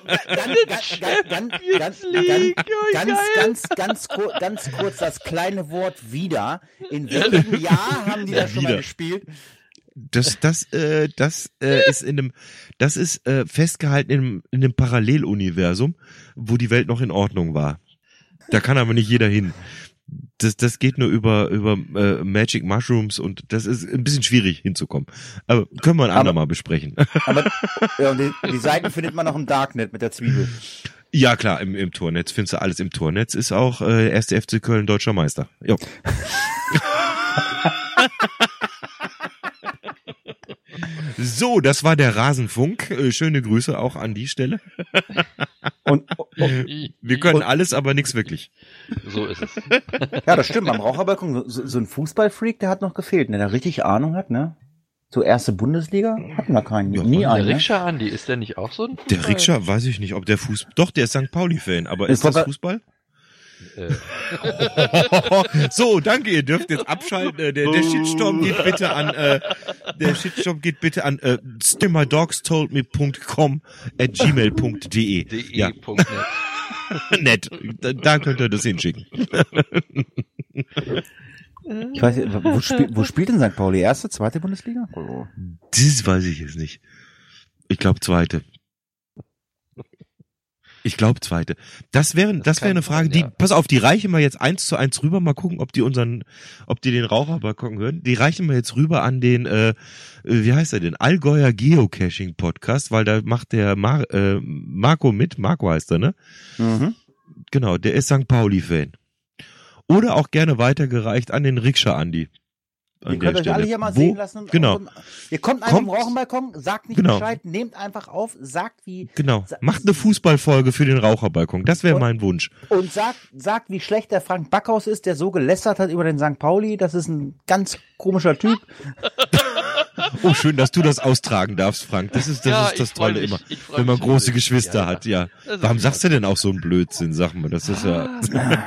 ganz kurz das kleine Wort wieder. In welchem Jahr haben die da schon mal gespielt? Das ist festgehalten in einem Paralleluniversum, wo die Welt noch in Ordnung war. Da kann aber nicht jeder hin. Das geht nur über Magic Mushrooms und das ist ein bisschen schwierig hinzukommen. Aber können wir ein andermal besprechen. Aber ja, die Seiten findet man auch im Darknet mit der Zwiebel. Ja klar, im Tornetz findest du alles. Im Tornetz ist auch 1. FC Köln deutscher Meister. Jo. So, das war der Rasenfunk. Schöne Grüße auch an die Stelle. Und wir können alles, aber nichts wirklich. So ist es. Ja, das stimmt. Beim Raucherbalkon, so ein Fußballfreak, der hat noch gefehlt, ne, der richtig Ahnung hat, ne? So erste Bundesliga hatten wir keinen. Ja, nie einen. Der Rikscha Andi, ist der nicht auch so ein Fußball? Der Rikscha, weiß ich nicht, ob der Fußball. Doch, der ist St. Pauli-Fan, aber ist das Fußball? So, danke, ihr dürft jetzt abschalten. Der Shitstorm geht bitte an stimmerdogsToldMe.com@gmail.de. Ja. Nett. Da könnt ihr das hinschicken. Ich weiß nicht, wo spielt denn St. Pauli? Erste, zweite Bundesliga? Das weiß ich jetzt nicht. Ich glaube zweite. Das wäre eine Frage, pass auf, die reichen wir jetzt 1:1 rüber, mal gucken, ob die den Raucherbalkon hören. Die reichen wir jetzt rüber an den, wie heißt er denn? Allgäuer Geocaching Podcast, weil da macht der Marco mit, Marco heißt er, ne? Mhm. Genau, der ist St. Pauli-Fan. Oder auch gerne weitergereicht an den Rikscha Andi. Ihr könnt euch alle hier mal sehen lassen. Genau. Ihr kommt einfach im Raucherbalkon, sagt nicht Bescheid, nehmt einfach auf, sagt wie... Genau, macht eine Fußballfolge für den Raucherbalkon, das wäre mein Wunsch. Und sagt, wie schlecht der Frank Backhaus ist, der so gelästert hat über den St. Pauli, das ist ein ganz komischer Typ. Oh, schön, dass du das austragen darfst, Frank. Das ist das Tolle immer, wenn man große Geschwister hat, ja. Warum sagst du denn auch so einen Blödsinn, sag mal, das ist ja...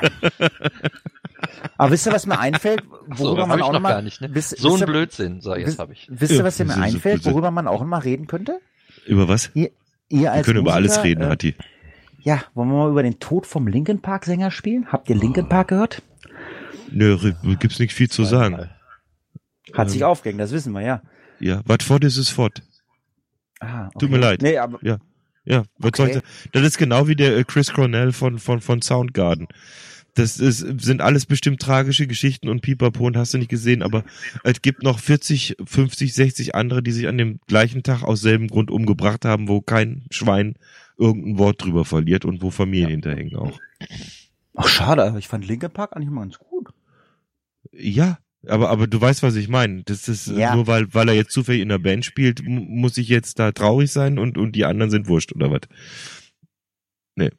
Aber wisst ihr, was mir einfällt, worüber man auch noch mal, so ein Blödsinn, jetzt habe ich. Wisst ihr, was mir einfällt, worüber man auch immer reden könnte? Über was? Ihr als wir können über alles reden, Hatti. Ja, wollen wir mal über den Tod vom Linkin Park Sänger spielen? Habt ihr Linkin Park gehört? Nö, gibt's nicht viel zu sagen. Hat sich aufgehängt, das wissen wir, ja. Ja, was fort ist, ist fort. Ah, okay. Tut mir leid. Nee, aber ja, was soll ich, das ist genau wie der Chris Cornell von Soundgarden. Sind alles bestimmt tragische Geschichten und Pipapo und hast du nicht gesehen, aber es gibt noch 40, 50, 60 andere, die sich an dem gleichen Tag aus selben Grund umgebracht haben, wo kein Schwein irgendein Wort drüber verliert und wo Familien hinterhängen auch. Ach, schade, aber ich fand Linkin Park eigentlich mal ganz gut. Ja, aber du weißt, was ich meine. Das ist nur, weil er jetzt zufällig in der Band spielt, muss ich jetzt da traurig sein und die anderen sind wurscht, oder was? Nee.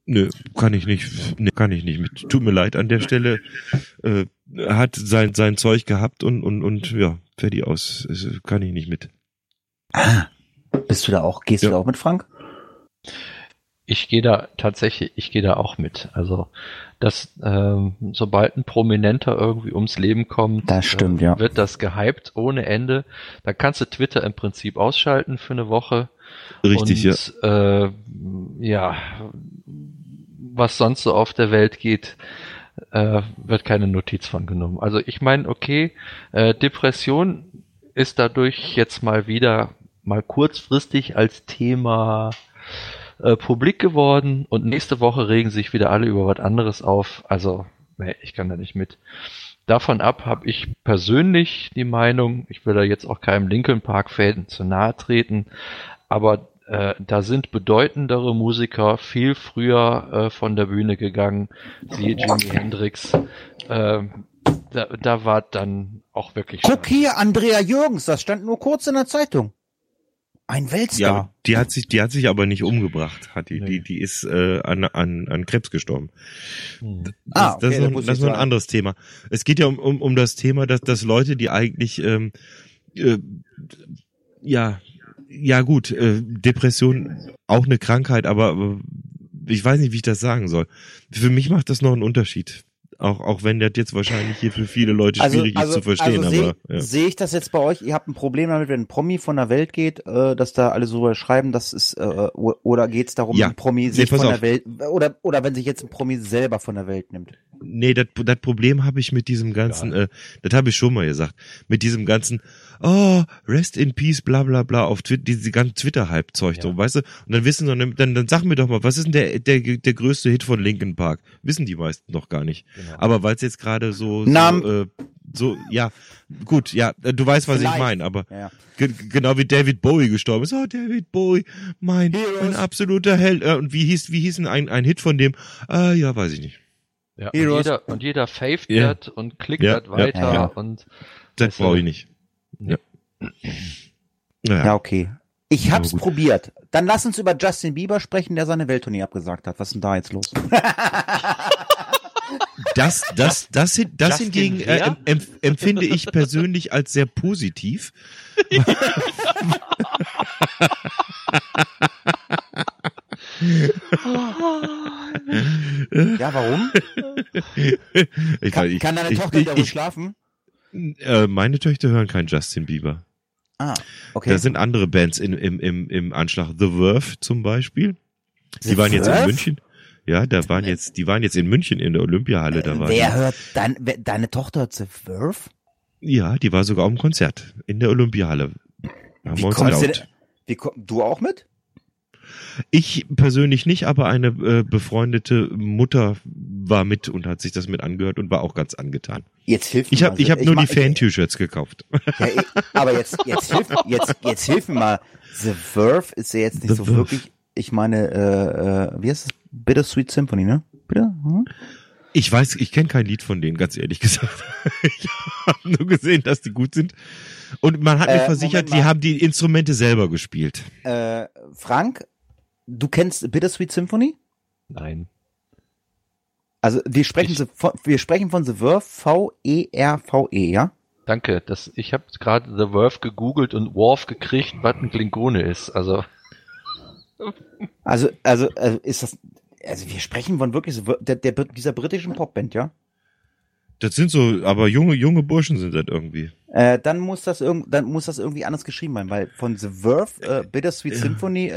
Nö, kann ich nicht. Nee, kann ich nicht. Tut mir leid an der Stelle. Hat sein Zeug gehabt und ja, fertig aus. Kann ich nicht mit. Gehst du da auch mit, Frank? Ich gehe da auch mit. Also, sobald ein Prominenter irgendwie ums Leben kommt, das stimmt, ja. Wird das gehypt ohne Ende. Da kannst du Twitter im Prinzip ausschalten für eine Woche. Richtig, und, ja. Was sonst so auf der Welt geht, wird keine Notiz von genommen. Also ich meine, okay, Depression ist dadurch jetzt mal kurzfristig als Thema publik geworden und nächste Woche regen sich wieder alle über was anderes auf. Also, nee, ich kann da nicht mit. Davon ab habe ich persönlich die Meinung, ich will da jetzt auch keinem Linkin Park-Fan zu nahe treten, aber da sind bedeutendere Musiker viel früher von der Bühne gegangen, siehe Jimi Hendrix. Da war dann auch wirklich... Guck hier, Andrea Jürgens, das stand nur kurz in der Zeitung. Ein Weltstar. Ja, die hat sich aber nicht umgebracht. Die ist an Krebs gestorben. Das ist nur ein anderes Thema. Es geht ja um das Thema, dass Leute, die eigentlich gut, Depression auch eine Krankheit, aber ich weiß nicht, wie ich das sagen soll. Für mich macht das noch einen Unterschied. Auch wenn das jetzt wahrscheinlich hier für viele Leute schwierig ist zu verstehen. Sehe ich das jetzt bei euch? Ihr habt ein Problem damit, wenn ein Promi von der Welt geht, dass da alle so schreiben, das ist, oder geht es darum, ein Promi sich von der Welt, oder wenn sich jetzt ein Promi selber von der Welt nimmt? Nee, das Problem habe ich mit diesem ganzen, das habe ich schon mal gesagt, mit diesem ganzen, rest in peace, bla bla bla, auf Twitter, diese ganzen Twitter-Hype-Zeug, so, weißt du? Und dann dann sag mir doch mal, was ist denn der größte Hit von Linkin Park? Wissen die meisten doch gar nicht. Genau. Aber weil es jetzt gerade du weißt, was ich meine, aber genau wie David Bowie gestorben ist. Oh, David Bowie, mein absoluter Held. Und wie hieß denn ein Hit von dem? Weiß ich nicht. Ja, und jeder faved das und klickt das weiter und das brauche ich nicht. Ja, okay. Ich hab's probiert. Dann lass uns über Justin Bieber sprechen, der seine Welttournee abgesagt hat. Was ist denn da jetzt los? Das hingegen empfinde ich persönlich als sehr positiv. Ja, warum? Kann deine Tochter darüber schlafen? Meine Töchter hören keinen Justin Bieber. Okay. Da sind andere Bands im Anschlag. The Verve zum Beispiel. Die waren jetzt in München. Ja, die waren jetzt in München in der Olympiahalle. Deine Tochter hört The Verve? Ja, die war sogar auf dem Konzert in der Olympiahalle. Du auch mit? Ich persönlich nicht, aber eine befreundete Mutter war mit und hat sich das mit angehört und war auch ganz angetan. Jetzt hilf mir Ich habe nur die Fan-T-Shirts gekauft. Ja, aber jetzt hilf mir mal. The Verve ist ja jetzt nicht so wirklich. Ich meine, wie heißt es? Bittersweet Symphony, ne? Bitte? Ich kenne kein Lied von denen, ganz ehrlich gesagt. Ich habe nur gesehen, dass die gut sind. Und man hat mir versichert, die haben die Instrumente selber gespielt. Frank, du kennst Bittersweet Symphony? Nein. Also wir sprechen von The Verve, V-E-R-V-E, ja? Danke, ich habe gerade The Verve gegoogelt und Worf gekriegt, was ein Klingone ist. Also ist das, wir sprechen von wirklich dieser britischen Popband, ja? Das sind so, aber junge Burschen sind das irgendwie. Dann muss das irgendwie anders geschrieben sein, weil von The Verve, Bittersweet Symphony,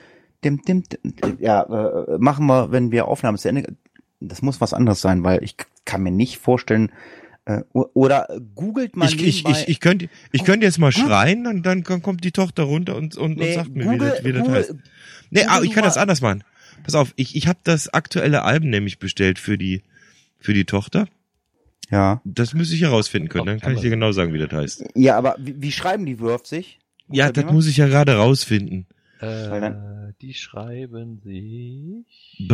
machen wir, wenn wir Aufnahmen zu Ende, das muss was anderes sein, weil ich kann mir nicht vorstellen, oder googelt mal ich könnte jetzt mal schreien und dann kommt die Tochter runter und sagt mir, wie das heißt. Nee, ich kann das anders machen. Pass auf, ich habe das aktuelle Album nämlich bestellt für die Tochter. Ja. Das müsste ich herausfinden können, dann kann ich dir genau sagen, wie das heißt. Ja, aber wie schreiben die Verve sich? Ja, das muss ich ja gerade rausfinden. Die schreiben sich...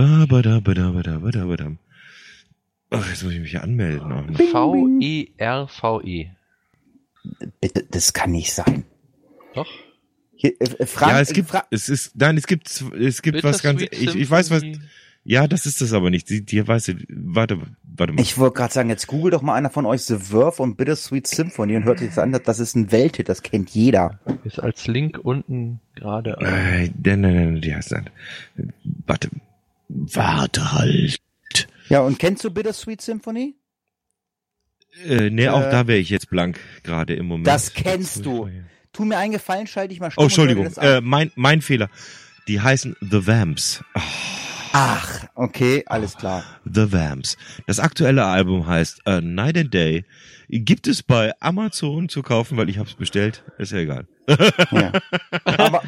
Ach, jetzt muss ich mich hier anmelden. V-E-R-V-E. Bitte, das kann nicht sein. Doch. Hier, Frank, ja, es gibt was ganz, ich weiß was, Ja, das ist das aber nicht. Die weißt du, warte mal. Ich wollte gerade sagen, jetzt googelt doch mal einer von euch The Verve und Bittersweet Symphony und hört sich das an, das ist ein Welthit, das kennt jeder. Ist als Link unten gerade. Nein, die heißt dann. Warte halt. Ja, und kennst du Bittersweet Symphony? Nee, auch da wäre ich jetzt blank, gerade im Moment. Das kennst du. Tu mir einen Gefallen, schalte ich mal stumm. Oh, Entschuldigung, mein Fehler. Die heißen The Vamps. Oh. Ach, okay, alles klar. The Vamps. Das aktuelle Album heißt A Night and Day. Gibt es bei Amazon zu kaufen, weil ich hab's bestellt. Ist ja egal. Ja. Aber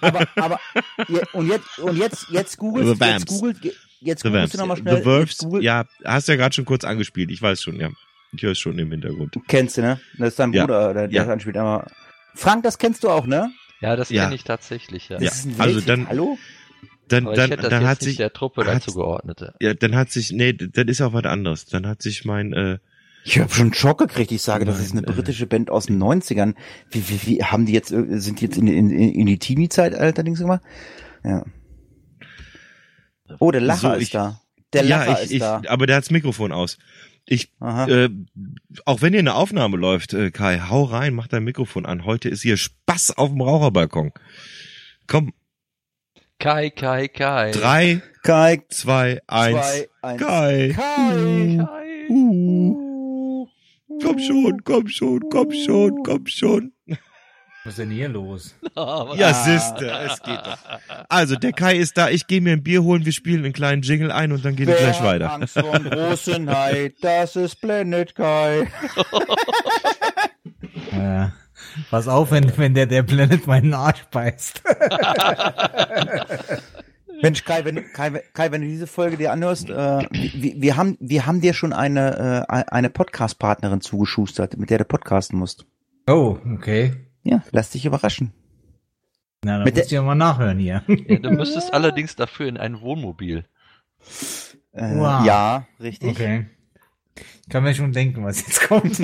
jetzt googelst du nochmal schnell. The Verves, ja, hast ja gerade schon kurz angespielt. Ich weiß schon, ja. Ich höre es schon im Hintergrund. Kennst du, ne? Das ist dein Bruder, der das anspielt. Aber Frank, das kennst du auch, ne? Ja, das kenne ich tatsächlich, ja. Das ist ein also dann, hallo? Dann hat sich der Truppe dazu geordnet. Ja, dann hat sich, dann ist auch was anderes. Dann hat sich mein, ich habe schon einen Schock gekriegt. Ich sage, das ist eine britische Band aus den 90ern. Wie haben die jetzt, sind die jetzt in die Teenie-Zeit allerdings gemacht? Ja. Oh, der Lacher ist da. Der Lacher ist da. Aber der hat das Mikrofon aus. Auch wenn hier eine Aufnahme läuft, Kai, hau rein, mach dein Mikrofon an. Heute ist hier Spaß auf dem Raucherbalkon. Komm. Kai. 3, Kai, 2, 1. Kai. Komm schon. Was ist denn hier los? Ja, siehste, es geht doch. Also, der Kai ist da, ich gehe mir ein Bier holen, wir spielen einen kleinen Jingle ein und dann geht es gleich weiter. Angst vor großen Hai, das ist Planet Kai. Ja. Pass auf, wenn der Planet meinen Arsch beißt. Mensch, Kai, wenn du diese Folge dir anhörst, wir haben dir schon eine Podcast-Partnerin zugeschustert, mit der du podcasten musst. Oh, okay. Ja, lass dich überraschen. Na, dann musst du ja mal nachhören hier. Ja, du müsstest allerdings dafür in ein Wohnmobil. Wow. Ja, richtig. Okay. Ich kann mir schon denken, was jetzt kommt.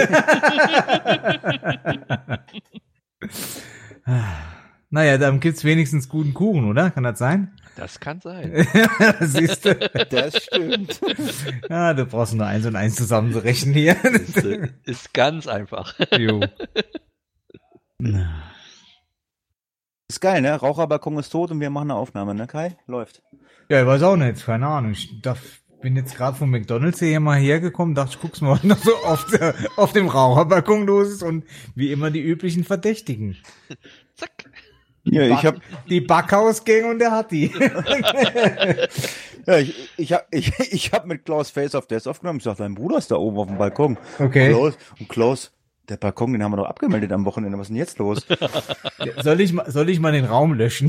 Naja, dann gibt's wenigstens guten Kuchen, oder? Kann das sein? Das kann sein. Siehst du? Das stimmt. Ja, du brauchst nur 1 und 1 zusammenzurechnen hier. Ist ganz einfach. Jo. Ist geil, ne? Raucherbalkon ist tot und wir machen eine Aufnahme, ne, Kai? Läuft. Ja, ich weiß auch nicht, keine Ahnung. Ich bin jetzt gerade von McDonald's hier mal hergekommen, dachte ich, guck's mal, was noch so auf dem Raucherbalkon los ist und wie immer die üblichen Verdächtigen. Zack. Ja, die Backhausgänge und der hat die. Ja, ich hab mit Klaus Face of Death aufgenommen. Ich sag, dein Bruder ist da oben auf dem Balkon. Okay. Klaus, der Balkon, den haben wir doch abgemeldet am Wochenende. Was ist denn jetzt los? Soll ich mal den Raum löschen?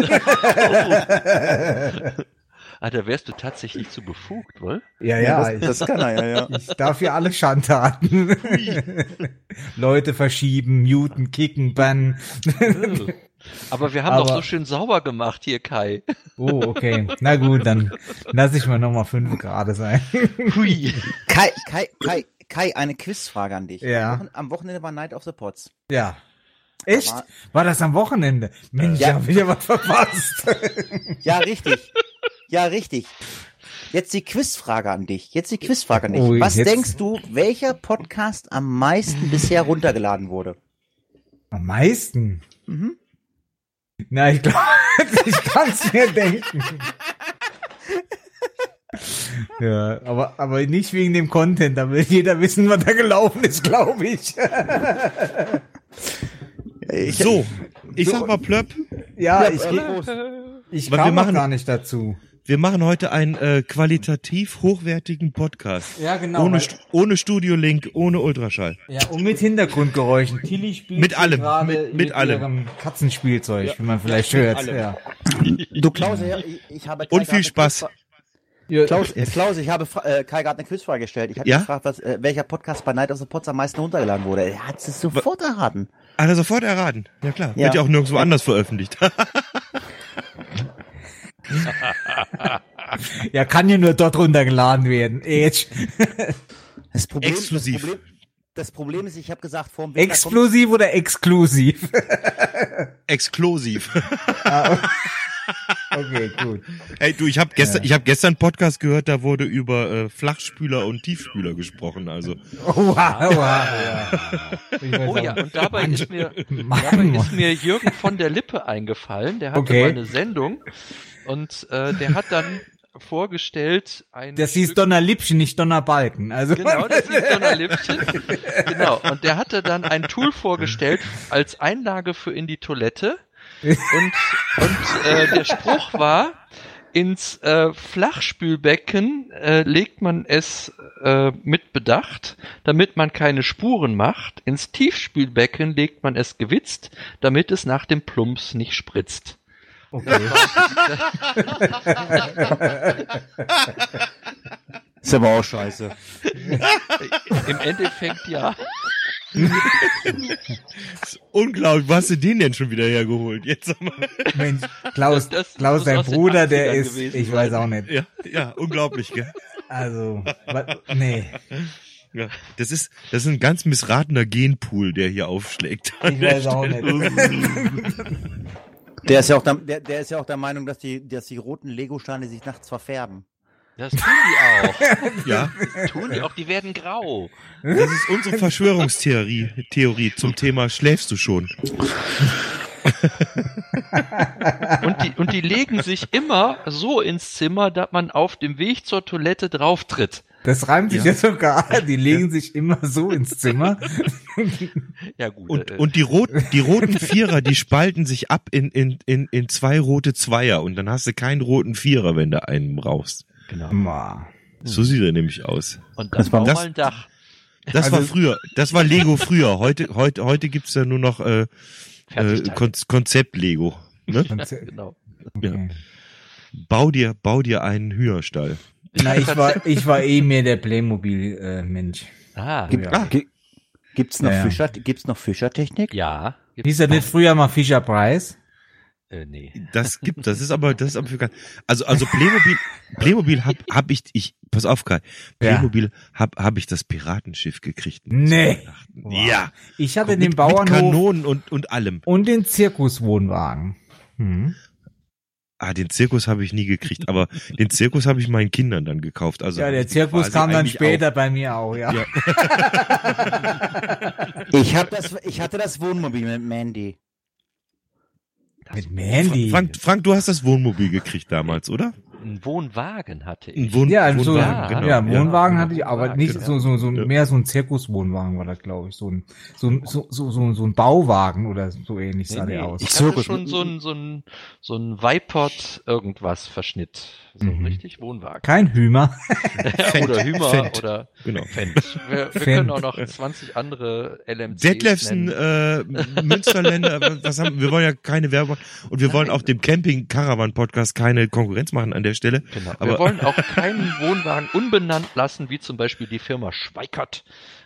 Da wärst du tatsächlich zu befugt, wohl? Ja, das kann er, ja. Ich darf hier alle Schandtaten. Leute verschieben, muten, kicken, bannen. Aber wir haben doch so schön sauber gemacht hier, Kai. Oh, okay. Na gut, dann lass ich mal nochmal 5 Grad sein. Hui. Kai, eine Quizfrage an dich. Ja. Am Wochenende war Night of the Pots. Ja. Echt? War das am Wochenende? Mensch, ja. Hab ich ja was verpasst. Ja, richtig. Jetzt die Quizfrage an dich. Oh, was denkst du, welcher Podcast am meisten bisher runtergeladen wurde? Am meisten? Mhm. Na, ich glaube, ich kann es mir denken. Ja, aber nicht wegen dem Content, da will jeder wissen, was da gelaufen ist, glaube ich. Ich sag mal Plöpp. Ja, ich kam noch gar nicht dazu. Wir machen heute einen qualitativ hochwertigen Podcast. Ja, genau. Ohne Studio-Link, ohne Ultraschall. Ja, und mit Hintergrundgeräuschen. Tilly spielt mit allem, mit ihrem Katzenspielzeug, wie man vielleicht hört. Ja. Du, Klaus, ich habe und viel Spaß. Klaus, ich habe Kai gerade eine Quizfrage gestellt. Ich habe gefragt, welcher Podcast bei Night of the Pots am meisten runtergeladen wurde. Er hat es sofort erraten. Hat er sofort erraten? Ja klar. Wird ja auch nirgendwo anders veröffentlicht. Ja, kann ja nur dort runtergeladen werden. Exklusiv. Das Problem ist, ich habe gesagt, vorm Winter explosiv oder exklusiv? Exklusiv. Okay, gut. Ey, du, ich habe gestern einen Podcast gehört, da wurde über Flachspüler und Tiefspüler gesprochen, also. Wow. Oh ja, und dabei ist mir Jürgen von der Lippe eingefallen, der hatte mal eine Sendung und der hat dann vorgestellt das hieß Donnerlippchen, nicht Donnerbalken. Also genau, das hieß Donnerlippchen. Genau, und der hatte dann ein Tool vorgestellt als Einlage für in die Toilette und der Spruch war, ins Flachspülbecken legt man es mit Bedacht, damit man keine Spuren macht. Ins Tiefspülbecken legt man es gewitzt, damit es nach dem Plumps nicht spritzt. Okay. Ist aber auch scheiße. Im Endeffekt ja. Unglaublich, wo hast du den denn schon wieder hergeholt? Jetzt mal. Mensch, Klaus, dein Bruder, der ist, ich weiß auch nicht. Ja, unglaublich, gell? Also, nee. Ja, das ist ein ganz missratener Genpool, der hier aufschlägt. Ich weiß auch nicht. Der ist ja auch der Meinung, dass die roten Lego-Steine sich nachts verfärben. Das tun die auch. Ja. Das tun die auch, die werden grau. Das ist unsere Verschwörungstheorie zum Thema schläfst du schon? Und die legen sich immer so ins Zimmer, dass man auf dem Weg zur Toilette drauftritt. Das reimt sich ja sogar. Die legen sich immer so ins Zimmer. Ja, gut. Und die roten Vierer, die spalten sich ab in zwei rote Zweier und dann hast du keinen roten Vierer, wenn du einen brauchst. Genau. So sieht er nämlich aus. Und dann bau mal ein Dach. Das war früher. Das war Lego früher. Heute gibt's ja nur noch Konzept-Lego. Ne? Genau. Okay. Ja. Bau dir einen Hühnerstall. Na, ich war mehr der Playmobil-Mensch. Gibt's noch Fischertechnik? Ja. Hieß er nicht früher mal Fisher-Price? Nee. Das ist aber für ganz, also Playmobil hab ich, pass auf, Kai. Playmobil hab ich das Piratenschiff gekriegt. Nee. Wow. Ja. Ich hatte den mit Bauernhof. Kanonen und allem. Und den Zirkuswohnwagen. Den Zirkus habe ich nie gekriegt, aber den Zirkus habe ich meinen Kindern dann gekauft. Also ja, der Zirkus kam dann später bei mir auch, ja. Ich hatte das Wohnmobil mit Mandy. Mit Mandy? Frank, du hast das Wohnmobil gekriegt damals, oder? Ein Wohnwagen hatte ich. Wohnwagen, genau. Ja, Wohnwagen hatte ich, aber nicht mehr so ein Zirkuswohnwagen war das, glaube ich. So ein Bauwagen oder so ähnlich sah der aus. Ich hatte schon so ein Weiport irgendwas Verschnitt. So richtig Wohnwagen. Kein Hümer. Oder Hümer Fendt. Oder genau. Fendt. Wir können auch noch 20 andere LMCs Detlefsen, Münsterländer, wir wollen ja keine Werbung und wir wollen auch dem Camping-Caravan-Podcast keine Konkurrenz machen an der Stelle. Genau. Aber wir wollen auch keinen Wohnwagen unbenannt lassen, wie zum Beispiel die Firma Schweikert.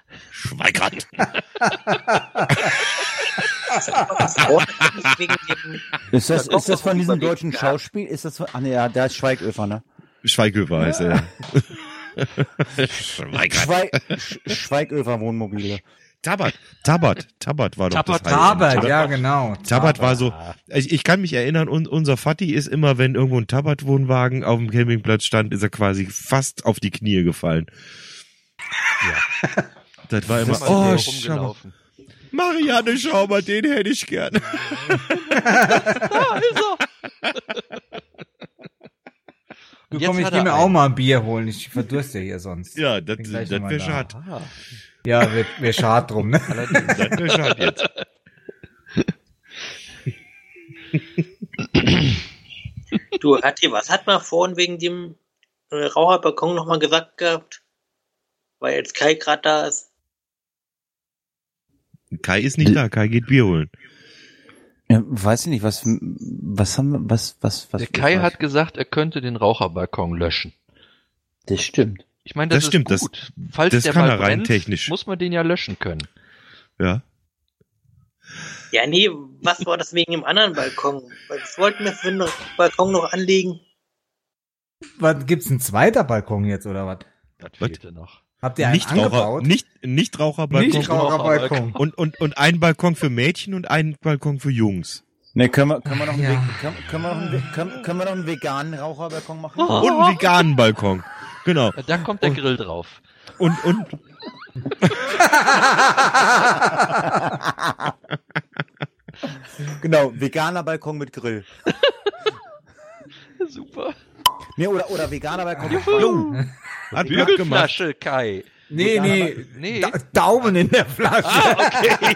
Ist das von diesem deutschen Schauspiel? Ist das von, der ist Schweighöfer, ne? Schweighöfer heißt er. Schweighöfer Wohnmobile. Tabat war doch das Tabat, ja genau. Tabat war so, ich kann mich erinnern, unser Vati ist immer, wenn irgendwo ein Tabat-Wohnwagen auf dem Campingplatz stand, ist er quasi fast auf die Knie gefallen. Ja. Das war immer, rumgelaufen. Marianne, schau mal, den hätte ich gerne. Da ist er. Du komm, ich geh mir auch mal ein Bier holen, ich verdurste hier sonst. Ja, das wäre schade. Ja, wär schade drum, ne? Das wäre schade jetzt. Du, Hatti, was hat man vorhin wegen dem Raucherbalkon nochmal gesagt gehabt? Weil jetzt Kai gerade da ist. Kai ist nicht da, Kai geht Bier holen. Ja, weiß ich nicht, was haben wir, Der Kai hat gesagt, er könnte den Raucherbalkon löschen. Das stimmt. Ich meine, das stimmt, ist gut. Falls das der kann mal er rein brennt, technisch. muss man den ja löschen können. Ja. Ja, nee, was war das wegen dem anderen Balkon? Was wollten wir für einen Balkon noch anlegen? Was, gibt's ein zweiter Balkon jetzt, oder was? Das fehlte noch. Habt ihr einen angebaut? Nichtraucherbalkon. Nichtraucherbalkon. Und ein Balkon für Mädchen und ein Balkon für Jungs. Ne, können wir noch einen veganen Raucherbalkon machen? Und einen veganen Balkon. Genau. Da kommt der Grill drauf. Und Genau, veganer Balkon mit Grill. Super. Ne, oder veganer Balkon mit hat Blatt gemacht. Bügelflasche, Kai. Nee. Daumen in der Flasche. Okay.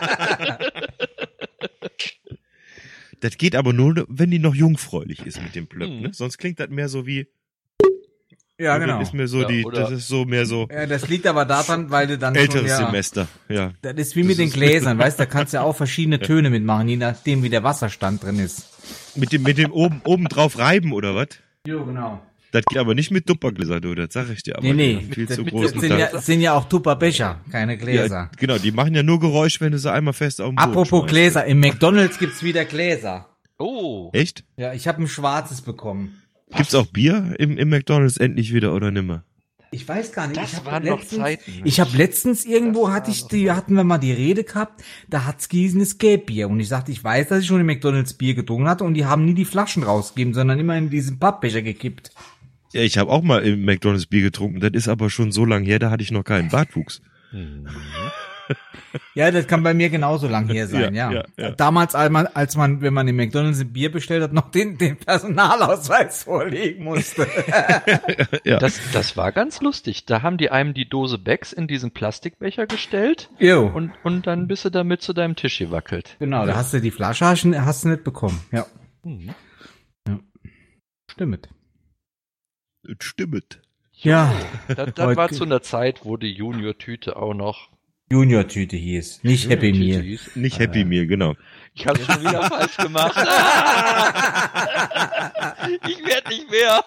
Das geht aber nur, wenn die noch jungfräulich ist mit dem Plöck, ne? Sonst klingt das mehr so wie... Ja, genau. Das ist mehr so das ist so mehr so... Ja, das liegt aber daran, weil du dann älteres schon, Semester, ja. Das ist wie mit den Gläsern, weißt du, da kannst du ja auch verschiedene Töne mitmachen, je nachdem, wie der Wasserstand drin ist. Mit dem oben drauf reiben, oder was? Jo, genau. Das geht aber nicht mit Tuppergläser, du, das sag ich dir. Aber Nee. Viel zu Das großen sind ja auch Tupperbecher, keine Gläser. Ja, genau, die machen ja nur Geräusch, wenn du sie einmal fest auf den Boden Apropos schmeißt. Gläser, im McDonald's gibt's wieder Gläser. Oh. Echt? Ja, ich habe ein schwarzes bekommen. Gibt's auch Bier im McDonald's endlich wieder oder nimmer? Ich weiß gar nicht. Das waren noch Zeiten. Ich habe letztens irgendwo hatten wir mal die Rede gehabt, da hat's gehießen, es gäbe Bier. Und ich sagte, ich weiß, dass ich schon im McDonald's Bier getrunken hatte und die haben nie die Flaschen rausgegeben, sondern immer in diesen Pappbecher gekippt. Ja, ich habe auch mal im McDonald's Bier getrunken. Das ist aber schon so lang her, da hatte ich noch keinen Bartwuchs. Ja, das kann bei mir genauso lang her sein, ja. Damals, als man, wenn man im McDonald's ein Bier bestellt hat, noch den Personalausweis vorlegen musste. Ja. Das war ganz lustig. Da haben die einem die Dose Becks in diesen Plastikbecher gestellt Jo. und dann bist du damit zu deinem Tisch gewackelt. Genau, da hast du die Flasche hast du nicht bekommen. Ja. Ja. Stimmt. Stimmt. Ja. Das war zu einer Zeit, wo die Junior-Tüte auch noch Junior-Tüte hieß, nicht Happy Meal. hieß. Nicht Happy Meal, genau. Ich hab's schon wieder falsch gemacht. Ich werd nicht mehr.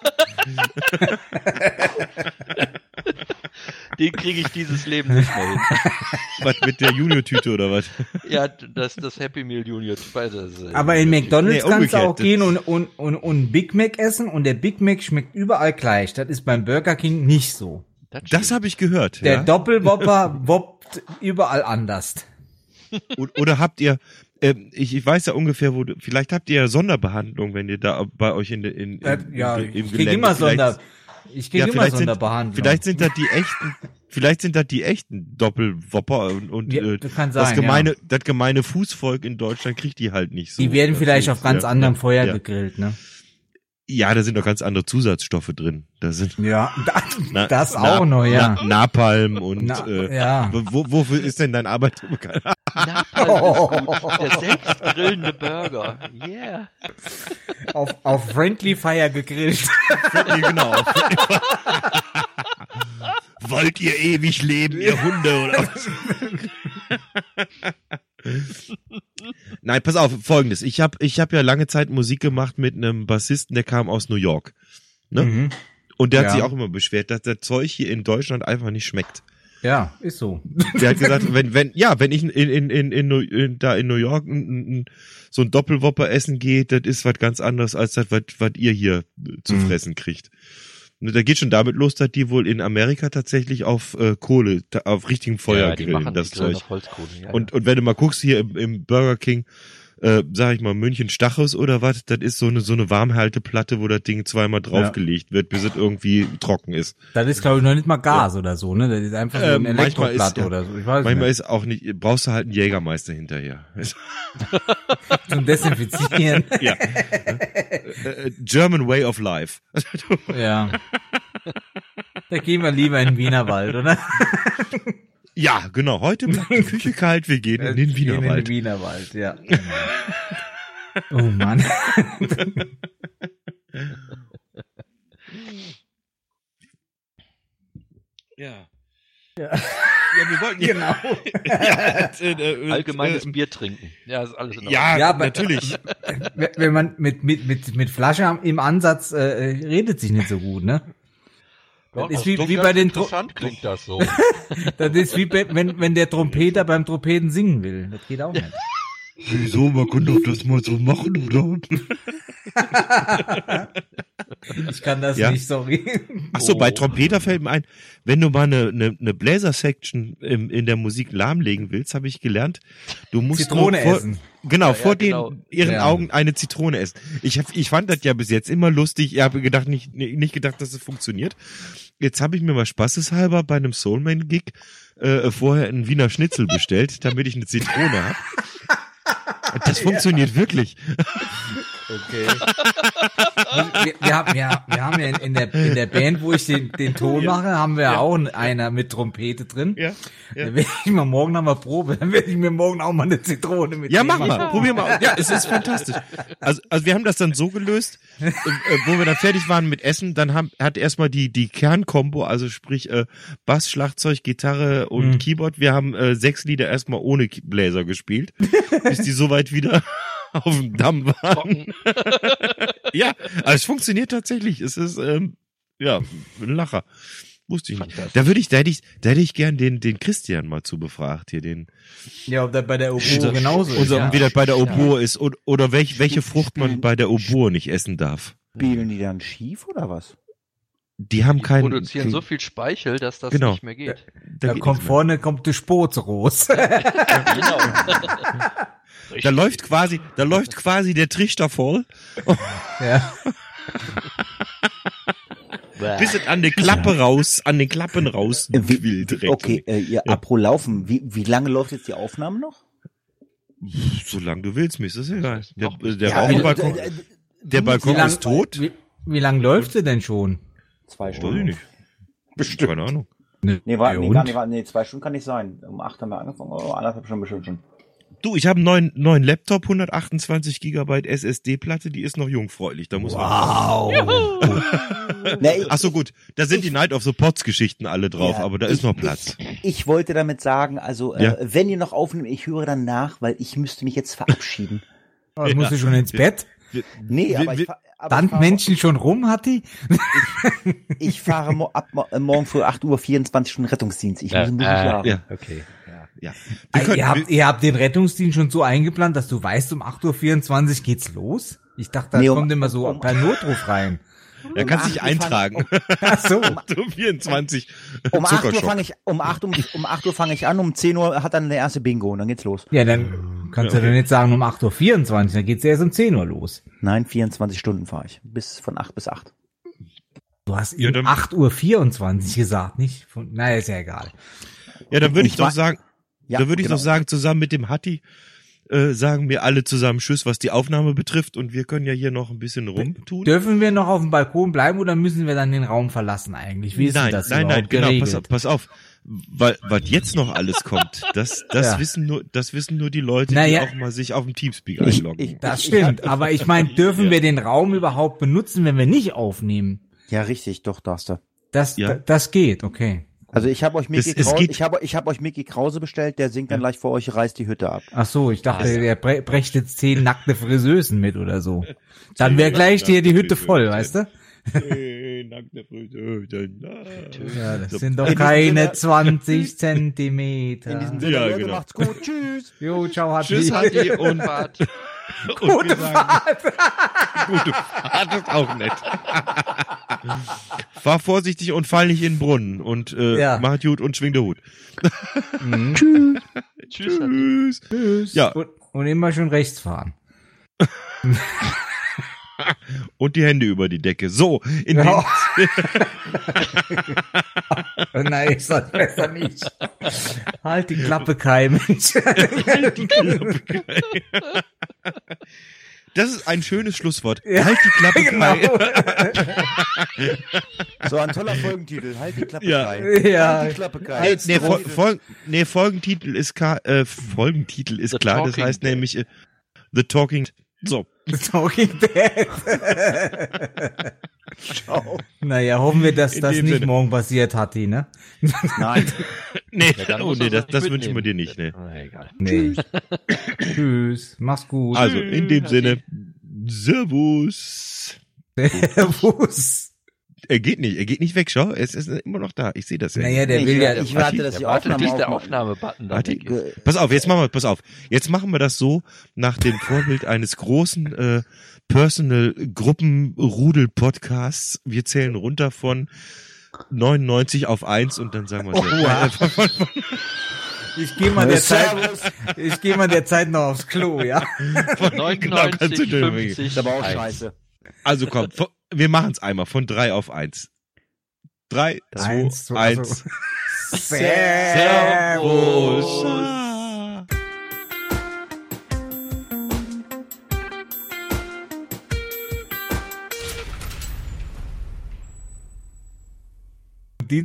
Den kriege ich dieses Leben nicht mehr hin. Was mit der Junior-Tüte oder was? Ja, das Happy Meal Junior. Aber in McDonald's Nee, kannst du auch umgekehrt. gehen und Big Mac essen und der Big Mac schmeckt überall gleich. Das ist beim Burger King nicht so. Das habe ich gehört. Der ja? Doppelwopper woppt überall anders. Oder habt ihr, ich weiß ja ungefähr, vielleicht habt ihr ja Sonderbehandlung, wenn ihr da bei euch im Ich Gelände. krieg immer Vielleicht Sonderbehandlung. Vielleicht sind das die echten Doppelwopper und Ja, das kann sein, das gemeine Fußvolk in Deutschland kriegt die halt nicht so. Die werden vielleicht auf ganz anderem Feuer ja. gegrillt, ne? Ja, da sind doch ganz andere Zusatzstoffe drin. Da sind Ja, das auch noch, ja. Napalm und ja. wofür ist denn dein Arbeitgeber bekannt? Napalm ist gut. Der selbstgrillende Burger. Yeah. Auf Friendly Fire gegrillt. Genau. Wollt ihr ewig leben, ihr Hunde? Oder was? Nein, pass auf, Folgendes. Ich hab ja lange Zeit Musik gemacht mit einem Bassisten, der kam aus New York. Ne? Mhm. Und der hat Ja. sich auch immer beschwert, dass das Zeug hier in Deutschland einfach nicht schmeckt. Ja, ist so. Der hat gesagt, wenn ich da in New York so ein Doppelwopper essen gehe, das ist was ganz anderes als das, was ihr hier zu fressen kriegt. Und da geht schon damit los, dass die wohl in Amerika tatsächlich auf Kohle, auf richtigem Feuer die grillen, machen das die Grillen Zeug. auf Holzkohle. Ja, Und wenn du mal guckst hier im Burger King, sag ich mal, München Stachus oder was, das ist so eine Warmhalteplatte, wo das Ding zweimal draufgelegt wird, bis es irgendwie trocken ist. Das ist, glaube ich, noch nicht mal Gas oder so, ne? Das ist einfach so ein Manchmal Elektroplatte ist- oder so. Ich weiß Manchmal nicht. ist auch nicht, brauchst du halt einen Jägermeister hinterher. Zum Desinfizieren. Ja. German Way of Life. Ja. Da gehen wir lieber in den Wienerwald, oder? Ja, genau. Heute bleibt die Küche kalt, wir gehen in den Wienerwald. In den Wienerwald, ja. Oh Mann. Ja. Ja, wir wollten Genau. Allgemeines Bier trinken. Ja, ist alles in Ordnung. Ja, Ja, aber- natürlich. Wenn man mit Flasche im Ansatz redet sich nicht so gut, ne? Doch, Das ist das wie doch bei ganz den interessant klingt das so. Das ist wie wenn der Trompeter beim Trompeten singen will. Das geht auch nicht. Wieso, man könnte doch das mal so machen, oder? Ich kann das nicht, sorry. Ach so, bei Trompeter fällt mir ein, wenn du mal eine Bläser-Section in der Musik lahmlegen willst, habe ich gelernt, du musst Zitrone essen. Genau, vor ihren Augen eine Zitrone essen. Ich fand das ja bis jetzt immer lustig. Ich habe gedacht, nicht gedacht, dass es funktioniert. Jetzt habe ich mir mal spaßeshalber bei einem Soulman-Gig vorher einen Wiener Schnitzel bestellt, damit ich eine Zitrone habe. Das funktioniert wirklich. Okay. Wir haben ja in der Band, wo ich den Ton mache, haben wir auch einer mit Trompete drin. Ja. Da werde ich mal morgen haben wir Probe, dann werde ich mir morgen auch mal eine Zitrone mit. Ja, mach mal, probier mal. Ja, es ist fantastisch. Also wir haben das dann so gelöst, wo wir dann fertig waren mit Essen, dann hat erstmal die Kernkombo, also sprich Bass, Schlagzeug, Gitarre und Keyboard. Wir haben 6 Lieder erstmal ohne Bläser gespielt, bis die soweit wieder auf dem Damm waren. Ja, aber es funktioniert tatsächlich. Es ist ein Lacher. Wusste ich nicht. Da hätte ich gern den Christian mal zu befragt hier, den. Ja, ob das bei der Oboe genauso ist. Wie das bei der Oboe ist oder welche Frucht man bei der Oboe nicht essen darf. Spielen die dann schief oder was? Die produzieren so viel Speichel, dass das nicht mehr geht. Da kommt vorne die Spurz raus. Genau. Da läuft quasi der Trichter voll. Ja. Bis es an den Klappen raus quillt. Okay, apropos Laufen, wie lange läuft jetzt die Aufnahme noch? Solange du willst, mir ist das egal. Der Balkon ist tot. Wie lange läuft sie denn schon? 2 Stunden. Bestimmt. Keine Ahnung. Nee, 2 Stunden kann nicht sein. Um 8 haben wir angefangen, 1,5 Stunden bestimmt schon. Du, ich habe einen neuen Laptop, 128 GB SSD-Platte, die ist noch jungfräulich. Da muss man. Ach so, gut. Da sind die Night of the Pots-Geschichten alle drauf, aber da ist noch Platz. Ich wollte damit sagen, also wenn ihr noch aufnehmt, ich höre dann nach, weil ich müsste mich jetzt verabschieden. Musst du schon ins Bett? Nee, aber Menschen schon rum, hat die? Ich fahre morgen für 8 Uhr 24 Stunden Rettungsdienst. Ich muss ein bisschen schlafen. Ja, okay. Ja. Ihr habt den Rettungsdienst schon so eingeplant, dass du weißt, um 8:24 Uhr geht's los? Ich dachte, da kommt immer so per Notruf rein. Da kannst du dich eintragen. Ach so. 8:24 Um 8 Uhr fange ich, um 8 Uhr fange ich an, um 10 Uhr hat dann der erste Bingo und dann geht's los. Ja, dann kannst du dann nicht sagen um 8:24 Uhr, dann geht's erst um 10 Uhr los. Nein, 24 Stunden fahre ich. Von 8 bis 8. Du hast 8:24 Uhr gesagt, nicht? Naja, ist ja egal. Ja, dann würde ich doch sagen, zusammen mit dem Hatti, sagen wir alle zusammen Tschüss, was die Aufnahme betrifft, und wir können ja hier noch ein bisschen rumtun. Dürfen wir noch auf dem Balkon bleiben oder müssen wir dann den Raum verlassen eigentlich? Wie ist denn das Nein, genau, geregelt? pass auf. Weil was jetzt noch alles kommt, das wissen nur die Leute, die auch mal sich auf dem Teamspeak einloggen. Das stimmt, aber ich meine, dürfen wir den Raum überhaupt benutzen, wenn wir nicht aufnehmen? Ja, richtig, doch, darfst du. Das geht, okay. Also ich habe euch Mickey Krause bestellt, der singt dann gleich vor euch, reißt die Hütte ab. Ach so, ich dachte, der brecht jetzt 10 nackte Friseusen mit oder so. Dann wäre gleich die Hütte voll, weißt du? Nackte Friseusen. Ja, das sind doch keine 20 Zentimeter. In diesem Sinne, Leute, macht's gut, tschüss. Jo, ciao, Hatti. Tschüss, Hatti und Fahrt. Gute Fahrt. Gute Fahrt ist auch nett. Fahr vorsichtig und fall nicht in den Brunnen und mach gut und schwing den Hut. Tschüss. Tschüss. Ja. Und immer schön rechts fahren. Und die Hände über die Decke. So, Nein, ich sag besser nicht. Halt die Klappe, Kai, Mensch. Halt die Klappe, Kai. Das ist ein schönes Schlusswort. Ja, halt die Klappe, Kai. So ein toller Folgentitel. Halt die Klappe, Kai. Ja. Halt die Klappe, Kai. Folgentitel ist klar. Das heißt nämlich The Talking. So. The Talking Dead. Ciao. Naja, hoffen wir, dass das nicht morgen passiert, Hatti, ne? Nein. Nee, das wünschen wir dir nicht, ne? Egal. Nee. Tschüss, mach's gut. Also, in dem Sinne, Servus. Servus. Er geht nicht weg, schau, es ist immer noch da, ich sehe das ja. Naja, der will ja, ich warte, dass die der Aufnahme-Button dann weg ist. Pass auf, jetzt machen wir das so, nach dem Vorbild eines großen Personal Gruppenrudel-Podcasts. Wir zählen runter von 99 auf 1 und dann sagen wir so. Ich gehe mal der Zeit noch aufs Klo, ja. Von 99, 50. Ist aber auch scheiße. Also komm, wir machen es einmal von 3 auf 1. 3, 2, 1. Servus.